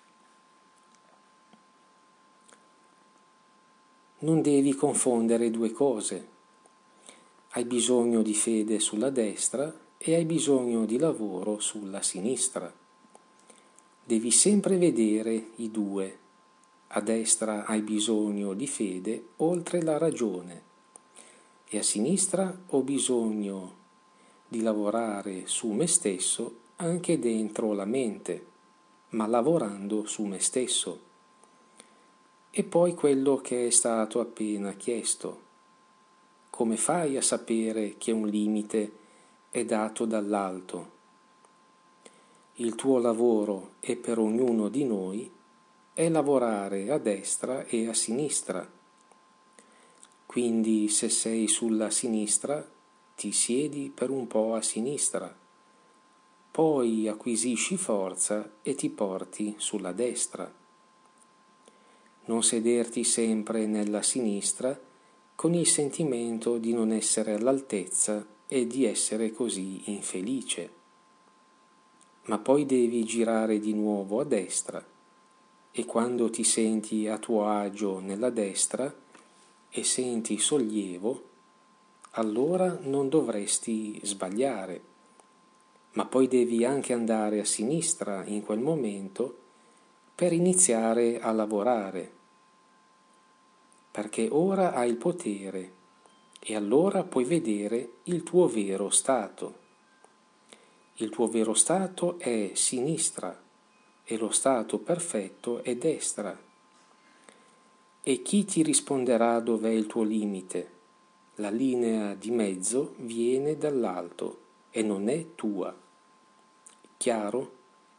Non devi confondere due cose. Hai bisogno di fede sulla destra e hai bisogno di lavoro sulla sinistra. Devi sempre vedere i due. A destra hai bisogno di fede oltre la ragione e a sinistra ho bisogno di lavorare su me stesso anche dentro la mente, ma lavorando su me stesso. E poi quello che è stato appena chiesto: come fai a sapere che un limite è dato dall'alto? Il tuo lavoro è per ognuno di noi è lavorare a destra e a sinistra. Quindi se sei sulla sinistra, ti siedi per un po' a sinistra, poi acquisisci forza e ti porti sulla destra. Non sederti sempre nella sinistra con il sentimento di non essere all'altezza e di essere così infelice. Ma poi devi girare di nuovo a destra e quando ti senti a tuo agio nella destra e senti sollievo, allora non dovresti sbagliare, ma poi devi anche andare a sinistra in quel momento per iniziare a lavorare, perché ora hai il potere e allora puoi vedere il tuo vero stato. Il tuo vero stato è sinistra e lo stato perfetto è destra. E chi ti risponderà dov'è il tuo limite? La linea di mezzo viene dall'alto e non è tua. Chiaro?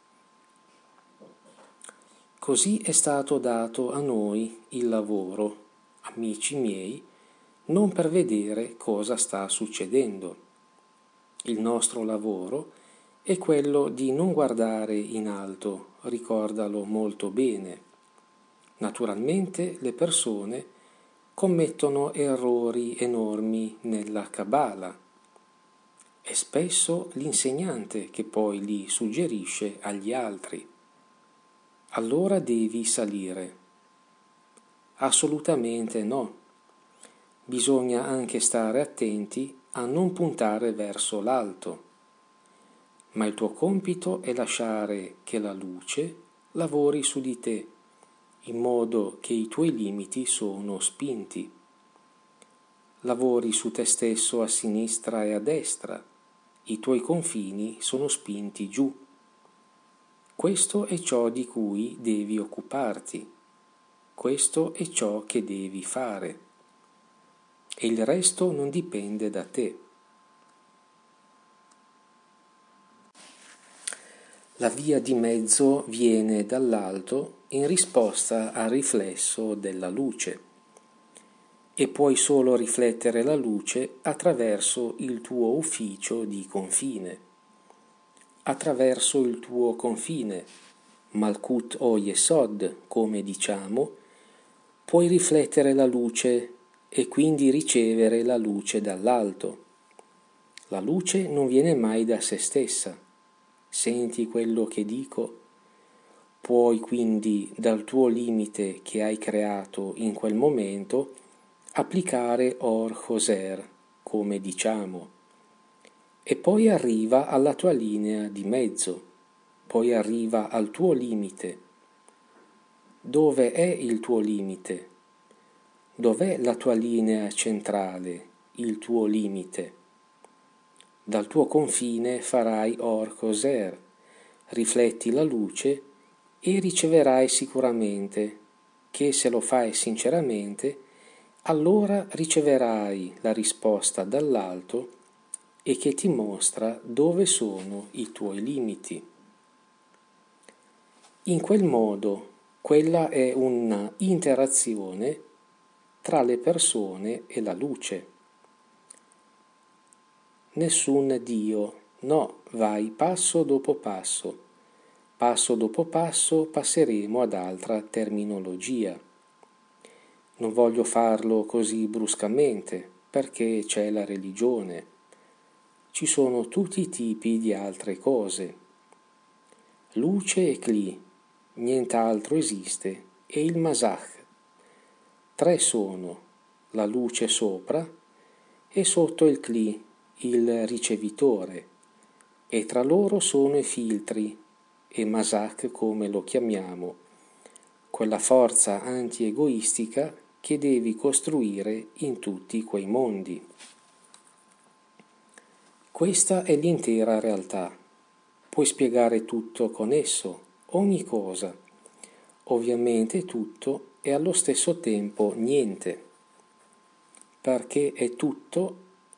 Così è stato dato a noi il lavoro, amici miei, non per vedere cosa sta succedendo. Il nostro lavoro è quello di non guardare in alto, ricordalo molto bene. Naturalmente le persone commettono errori enormi nella Kabbalah. È spesso l'insegnante che poi li suggerisce agli altri. Allora devi salire. Assolutamente no. Bisogna anche stare attenti a non puntare verso l'alto. ma il tuo compito è lasciare che la luce lavori su di te, in modo che i tuoi limiti sono spinti. Lavori su te stesso a sinistra e a destra, i tuoi confini sono spinti giù. Questo è ciò di cui devi occuparti, questo è ciò che devi fare, e il resto non dipende da te. La via di mezzo viene dall'alto in risposta al riflesso della luce e puoi solo riflettere la luce attraverso il tuo ufficio di confine, attraverso il tuo confine, Malkut o Yesod, come diciamo, puoi riflettere la luce e quindi ricevere la luce dall'alto. La luce non viene mai da se stessa. Senti quello che dico? Puoi quindi dal tuo limite che hai creato in quel momento applicare Or Hoser, come diciamo, e poi arriva alla tua linea di mezzo, poi arriva al tuo limite. Dove è il tuo limite? Dov'è la tua linea centrale, il tuo limite? Dal tuo confine farai Or Hoser, rifletti la luce e riceverai sicuramente che se lo fai sinceramente, allora riceverai la risposta dall'alto e che ti mostra dove sono i tuoi limiti. In quel modo, quella è una interazione tra le persone e la luce. Nessun Dio, no, vai passo dopo passo passeremo ad altra terminologia. Non voglio farlo così bruscamente, perché c'è la religione. Ci sono tutti i tipi di altre cose. Luce e Kli, nient'altro esiste, e il Masach. 3 sono, la luce sopra e sotto il Kli, il ricevitore, e tra loro sono i filtri, e Masach come lo chiamiamo, quella forza anti-egoistica che devi costruire in tutti quei mondi. Questa è l'intera realtà. Puoi spiegare tutto con esso, ogni cosa. Ovviamente tutto e allo stesso tempo niente. Perché è tutto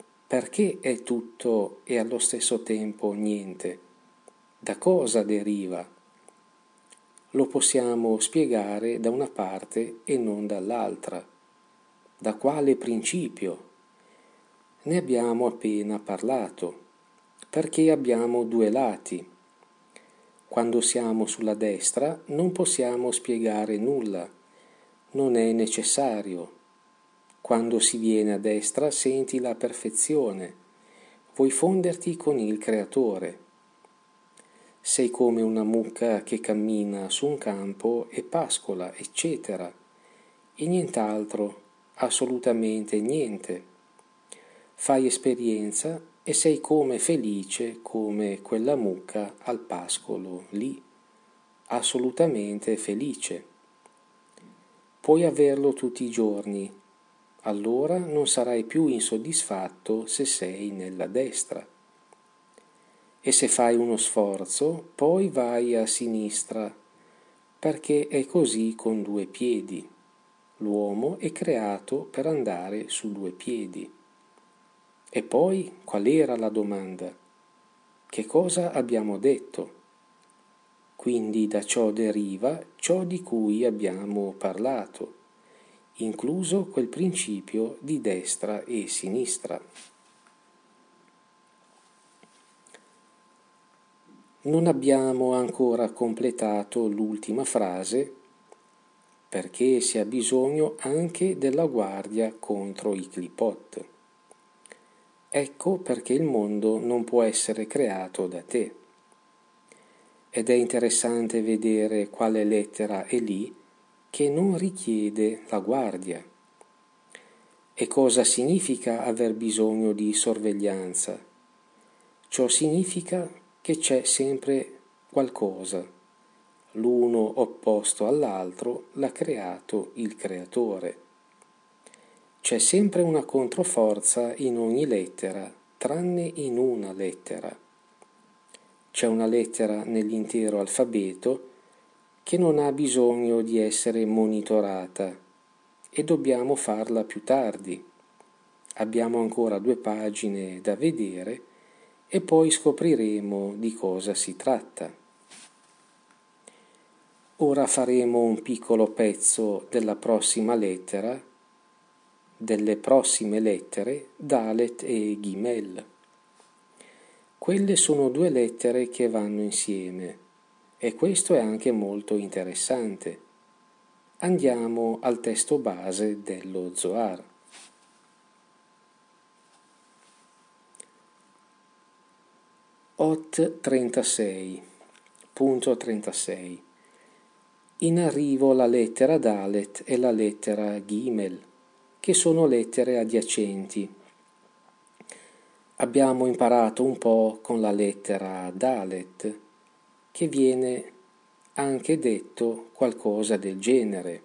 e allo stesso tempo niente? Da cosa deriva? Lo possiamo spiegare da una parte e non dall'altra. Da quale principio? Ne abbiamo appena parlato, perché abbiamo 2 lati. Quando siamo sulla destra non possiamo spiegare nulla, non è necessario. Quando si viene a destra senti la perfezione, vuoi fonderti con il Creatore. Sei come una mucca che cammina su un campo e pascola, eccetera, e nient'altro, assolutamente niente. Fai esperienza e sei come felice come quella mucca al pascolo lì, assolutamente felice. Puoi averlo tutti i giorni, allora non sarai più insoddisfatto se sei nella destra. E se fai uno sforzo, poi vai a sinistra, perché è così con 2 piedi. L'uomo è creato per andare su 2 piedi. E poi, qual era la domanda? Che cosa abbiamo detto? Quindi da ciò deriva ciò di cui abbiamo parlato, incluso quel principio di destra e sinistra. Non abbiamo ancora completato l'ultima frase perché si ha bisogno anche della guardia contro i clipot. Ecco perché il mondo non può essere creato da te. Ed è interessante vedere quale lettera è lì che non richiede la guardia. E cosa significa aver bisogno di sorveglianza? Ciò significa che c'è sempre qualcosa, l'uno opposto all'altro, l'ha creato il creatore. C'è sempre una controforza in ogni lettera, tranne in una lettera. C'è una lettera nell'intero alfabeto che non ha bisogno di essere monitorata e dobbiamo farla più tardi. Abbiamo ancora 2 pagine da vedere e poi scopriremo di cosa si tratta. Ora faremo un piccolo pezzo della prossima lettera, delle prossime lettere Dalet e Gimel. Quelle sono 2 lettere che vanno insieme e questo è anche molto interessante. Andiamo al testo base dello Zohar. Ot 36, punto 36. In arrivo la lettera Dalet e la lettera Gimel, che sono lettere adiacenti. Abbiamo imparato un po' con la lettera Dalet, che viene anche detto qualcosa del genere.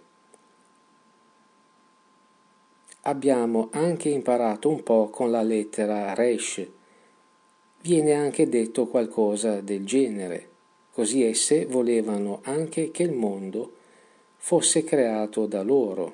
Abbiamo anche imparato un po' con la lettera Resh, viene anche detto qualcosa del genere, così esse volevano anche che il mondo fosse creato da loro.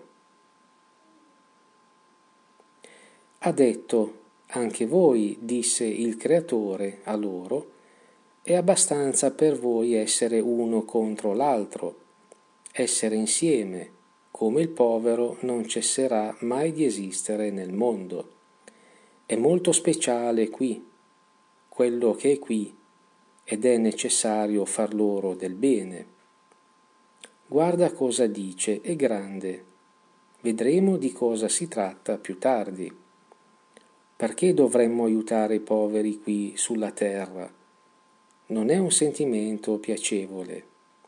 Ha detto: anche voi, disse il Creatore a loro, è abbastanza per voi essere uno contro l'altro, essere insieme, come il povero non cesserà mai di esistere nel mondo. È molto speciale qui, quello che è qui, ed è necessario far loro del bene. Guarda cosa dice, è grande. Vedremo di cosa si tratta più tardi. Perché dovremmo aiutare i poveri qui sulla terra? Non è un sentimento piacevole.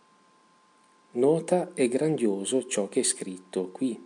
Nota è grandioso ciò che è scritto qui.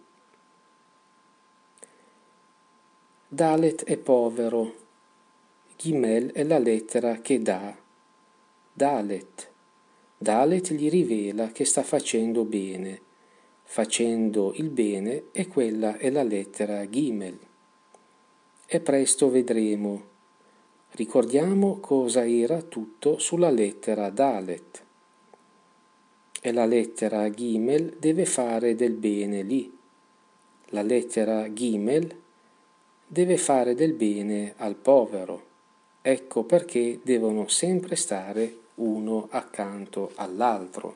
Dalet è povero. Gimel è la lettera che dà. Dalet. Dalet gli rivela che sta facendo bene. Facendo il bene e quella è la lettera Gimel. E presto vedremo. Ricordiamo cosa era tutto sulla lettera Dalet. E la lettera Gimel deve fare del bene lì. La lettera Gimel deve fare del bene al povero. Ecco perché devono sempre stare uno accanto all'altro.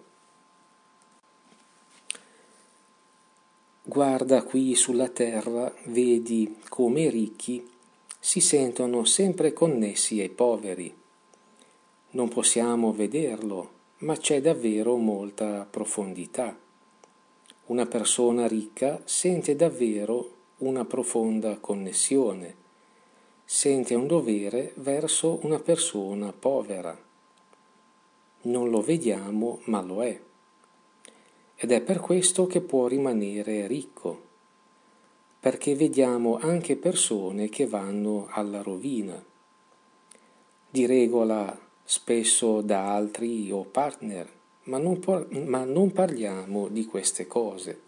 Guarda qui sulla terra, vedi come i ricchi si sentono sempre connessi ai poveri. Non possiamo vederlo, ma c'è davvero molta profondità. Una persona ricca sente davvero una profonda connessione, sente un dovere verso una persona povera. Non lo vediamo, ma lo è. Ed è per questo che può rimanere ricco, perché vediamo anche persone che vanno alla rovina, di regola spesso da altri o partner, ma non parliamo di queste cose.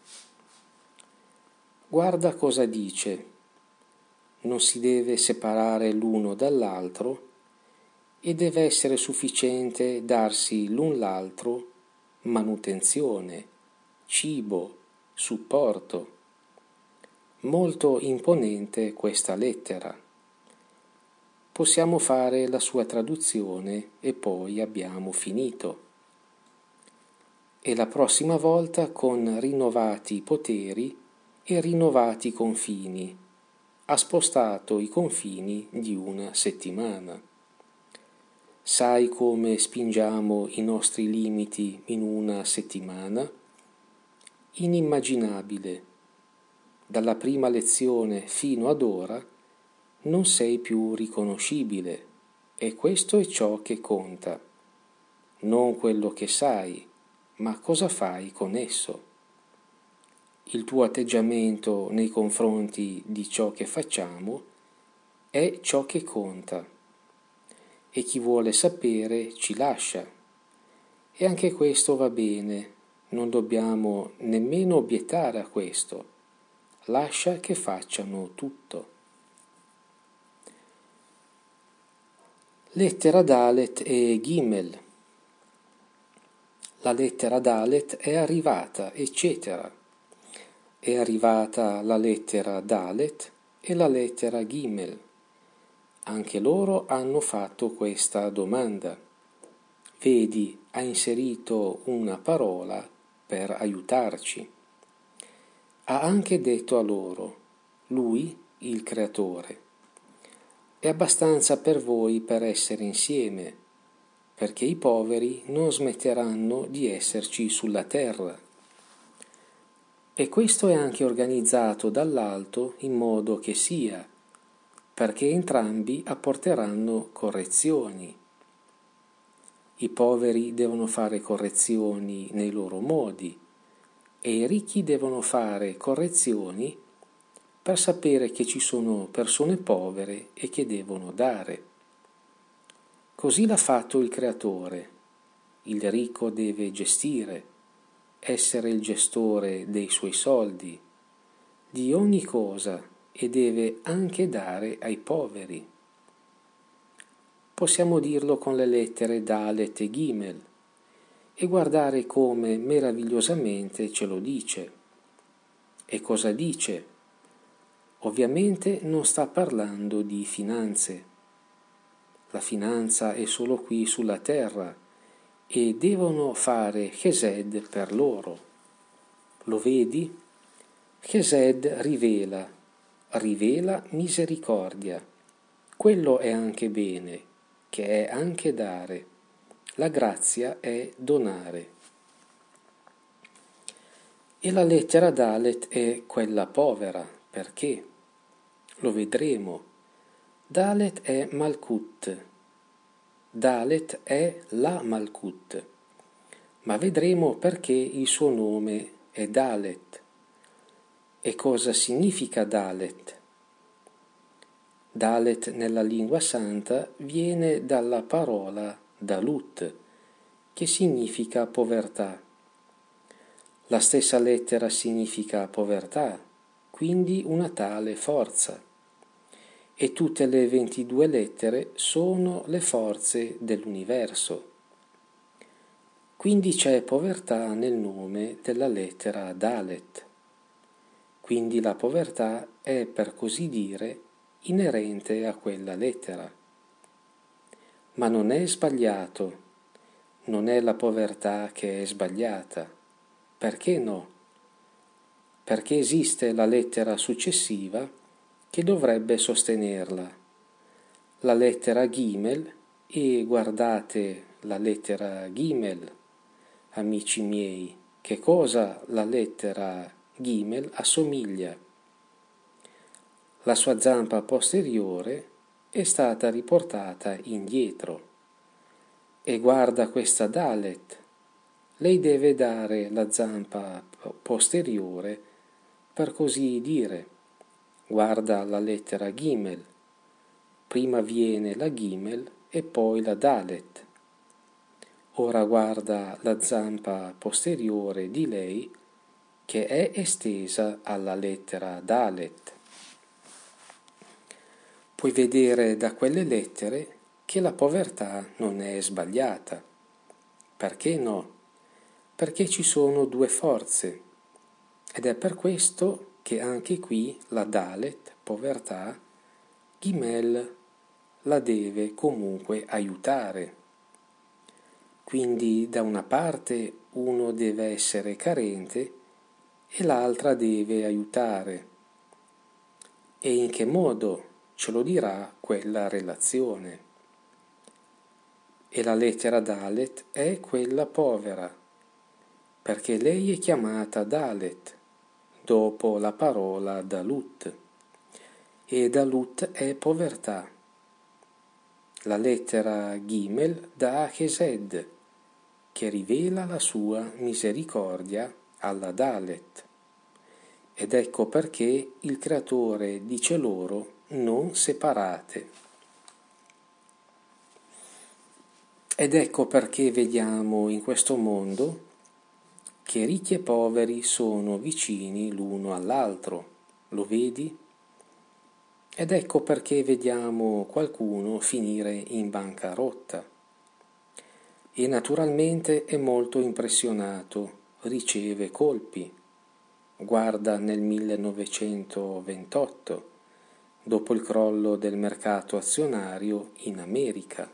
Guarda cosa dice: non si deve separare l'uno dall'altro e deve essere sufficiente darsi l'un l'altro manutenzione, cibo, supporto. Molto imponente questa lettera. Possiamo fare la sua traduzione e poi abbiamo finito. E la prossima volta con rinnovati poteri e rinnovati confini. Ha spostato i confini di una settimana. Sai come spingiamo i nostri limiti in una settimana? Inimmaginabile. Dalla prima lezione fino ad ora non sei più riconoscibile e questo è ciò che conta. Non quello che sai, ma cosa fai con esso. Il tuo atteggiamento nei confronti di ciò che facciamo è ciò che conta. e chi vuole sapere ci lascia. E anche questo va bene, non dobbiamo nemmeno obiettare a questo. Lascia che facciano tutto. Lettera Dalet e Gimel. La lettera Dalet è arrivata, eccetera. È arrivata la lettera Dalet e la lettera Gimel. Anche loro hanno fatto questa domanda. Vedi, ha inserito una parola per aiutarci. Ha anche detto a loro, lui, il creatore, è abbastanza per voi per essere insieme, perché i poveri non smetteranno di esserci sulla terra. E questo è anche organizzato dall'alto in modo che sia, perché entrambi apporteranno correzioni. I poveri devono fare correzioni nei loro modi e i ricchi devono fare correzioni per sapere che ci sono persone povere e che devono dare. Così l'ha fatto il creatore. Il ricco deve gestire, essere il gestore dei suoi soldi, di ogni cosa, e deve anche dare ai poveri. Possiamo dirlo con le lettere Dalet e Gimel e guardare come meravigliosamente ce lo dice. E cosa dice? Ovviamente non sta parlando di finanze. La finanza è solo qui sulla terra e devono fare Chesed per loro. Lo vedi? Chesed rivela misericordia. Quello è anche bene, che è anche dare. La grazia è donare. E la lettera Dalet è quella povera. Perché? Lo vedremo. Dalet è Malkut. Dalet è la Malkut. Ma vedremo perché il suo nome è Dalet. E cosa significa Dalet? Dalet nella lingua santa viene dalla parola Dalut, che significa povertà. La stessa lettera significa povertà, quindi una tale forza. E tutte le 22 lettere sono le forze dell'universo. Quindi c'è povertà nel nome della lettera Dalet. Quindi la povertà è, per così dire, inerente a quella lettera. Ma non è sbagliato, non è la povertà che è sbagliata. Perché no? Perché esiste la lettera successiva che dovrebbe sostenerla, la lettera Gimel, e guardate la lettera Gimel, amici miei, che cosa la lettera Gimel assomiglia. La sua zampa posteriore è stata riportata indietro. E guarda questa Dalet, lei deve dare la zampa posteriore, per così dire. Guarda la lettera Gimel, prima viene la Gimel e poi la Dalet. Ora guarda la zampa posteriore di lei che è estesa alla lettera Dalet. Puoi vedere da quelle lettere che la povertà non è sbagliata. Perché no? Perché ci sono due forze ed è per questo che anche qui la Dalet, povertà, Gimel la deve comunque aiutare. Quindi da una parte uno deve essere carente e l'altra deve aiutare. E in che modo ce lo dirà quella relazione? E la lettera Dalet è quella povera, perché lei è chiamata Dalet, dopo la parola Dalut, e Dalut è povertà. La lettera Gimel dà Chesed, che rivela la sua misericordia alla Dalet. Ed ecco perché il Creatore dice loro non separate. Ed ecco perché vediamo in questo mondo che ricchi e poveri sono vicini l'uno all'altro. Lo vedi? Ed ecco perché vediamo qualcuno finire in bancarotta. E naturalmente è molto impressionato, riceve colpi. Guarda nel 1928, dopo il crollo del mercato azionario in America.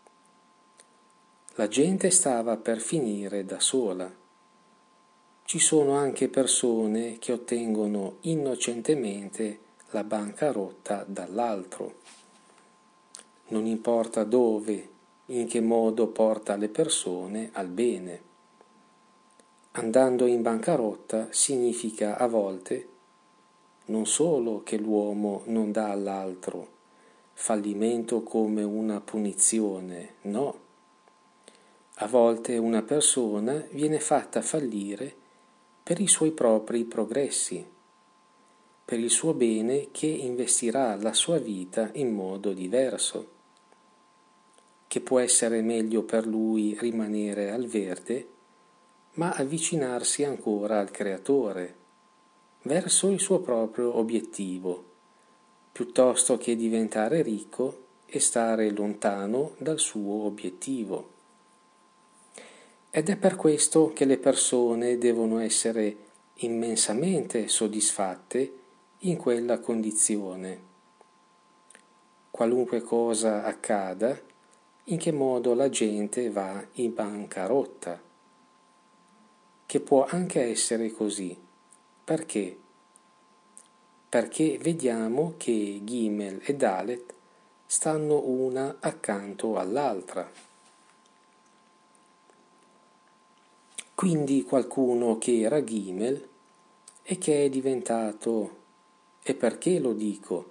La gente stava per finire da sola. Ci sono anche persone che ottengono innocentemente la bancarotta dall'altro. Non importa dove, in che modo porta le persone al bene. Andando in bancarotta significa a volte non solo che l'uomo non dà all'altro fallimento come una punizione, no. A volte una persona viene fatta fallire per i suoi propri progressi, per il suo bene che investirà la sua vita in modo diverso, che può essere meglio per lui rimanere al verde, ma avvicinarsi ancora al Creatore, verso il suo proprio obiettivo, piuttosto che diventare ricco e stare lontano dal suo obiettivo. Ed è per questo che le persone devono essere immensamente soddisfatte in quella condizione. Qualunque cosa accada, in che modo la gente va in bancarotta, che può anche essere così. Perché? Perché vediamo che Gimel e Dalet stanno una accanto all'altra. Quindi qualcuno che era Gimel e che è diventato, e perché lo dico?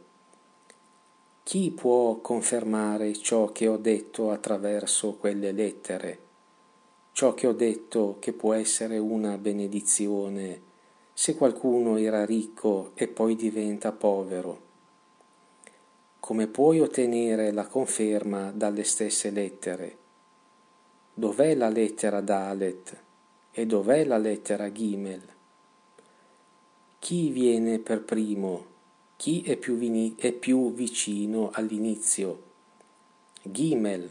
Chi può confermare ciò che ho detto attraverso quelle lettere? Ciò che ho detto che può essere una benedizione se qualcuno era ricco e poi diventa povero. Come puoi ottenere la conferma dalle stesse lettere? Dov'è la lettera Dalet e dov'è la lettera Gimel? Chi viene per primo? Chi è più vicino all'inizio? Gimel.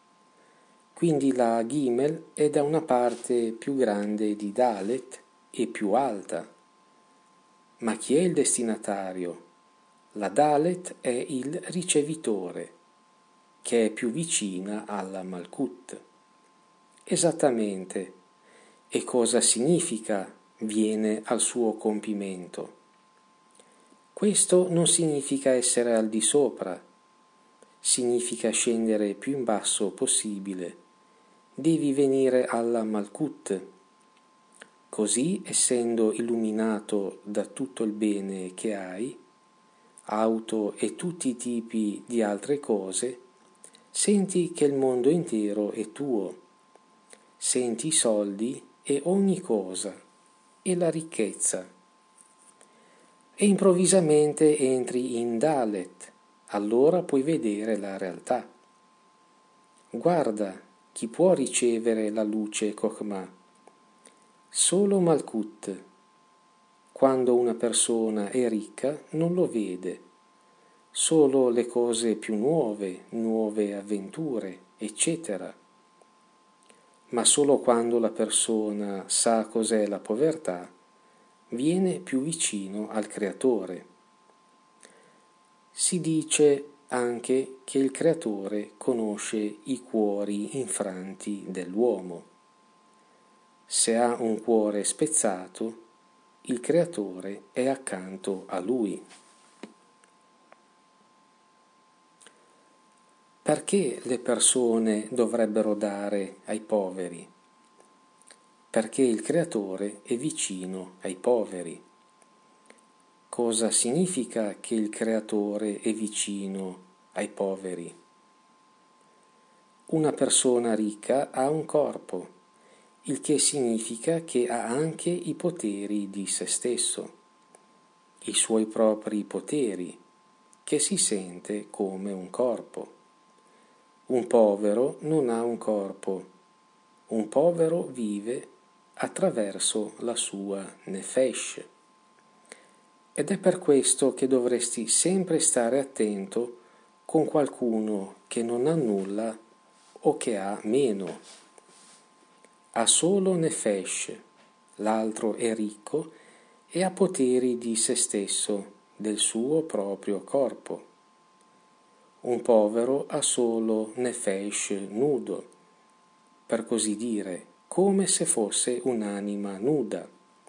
Quindi la Gimel è da una parte più grande di Dalet e più alta. Ma chi è il destinatario? La Dalet è il ricevitore, che è più vicina alla Malkut. Esattamente. E cosa significa viene al suo compimento? Questo non significa essere al di sopra, significa scendere più in basso possibile. Devi venire alla Malkut. Così, essendo illuminato da tutto il bene che hai, auto e tutti i tipi di altre cose, senti che il mondo intero è tuo. Senti i soldi e ogni cosa, e la ricchezza. E improvvisamente entri in Dalet, allora puoi vedere la realtà. Guarda, chi può ricevere la luce Chokhmah? Solo Malkut. Quando una persona è ricca non lo vede, solo le cose più nuove avventure, eccetera. Ma solo quando la persona sa cos'è la povertà, viene più vicino al Creatore. Si dice anche che il Creatore conosce i cuori infranti dell'uomo. Se ha un cuore spezzato, il Creatore è accanto a lui. Perché le persone dovrebbero dare ai poveri? Perché il Creatore è vicino ai poveri. Cosa significa che il Creatore è vicino ai poveri? Una persona ricca ha un corpo, il che significa che ha anche i poteri di se stesso, i suoi propri poteri, che si sente come un corpo. Un povero non ha un corpo, un povero vive attraverso la sua nefesh. Ed è per questo che dovresti sempre stare attento con qualcuno che non ha nulla o che ha meno. Ha solo nefesh, l'altro è ricco e ha poteri di se stesso, del suo proprio corpo. Un povero ha solo nefesh nudo, per così dire, come se fosse un'anima nuda.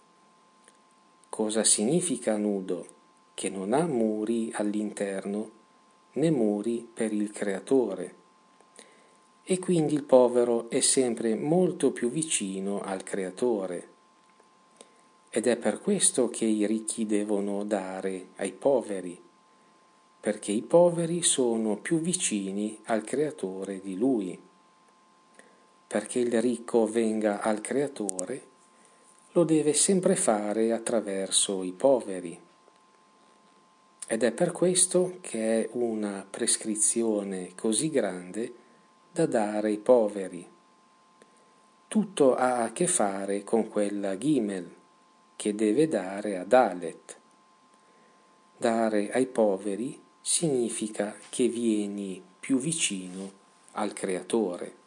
Cosa significa nudo? Che non ha muri all'interno, né muri per il creatore. E quindi il povero è sempre molto più vicino al creatore. Ed è per questo che i ricchi devono dare ai poveri, perché i poveri sono più vicini al creatore di lui. Perché il ricco venga al creatore, lo deve sempre fare attraverso i poveri. Ed è per questo che è una prescrizione così grande da dare ai poveri. Tutto ha a che fare con quella Gimel che deve dare a Dalet. Dare ai poveri significa che vieni più vicino al Creatore.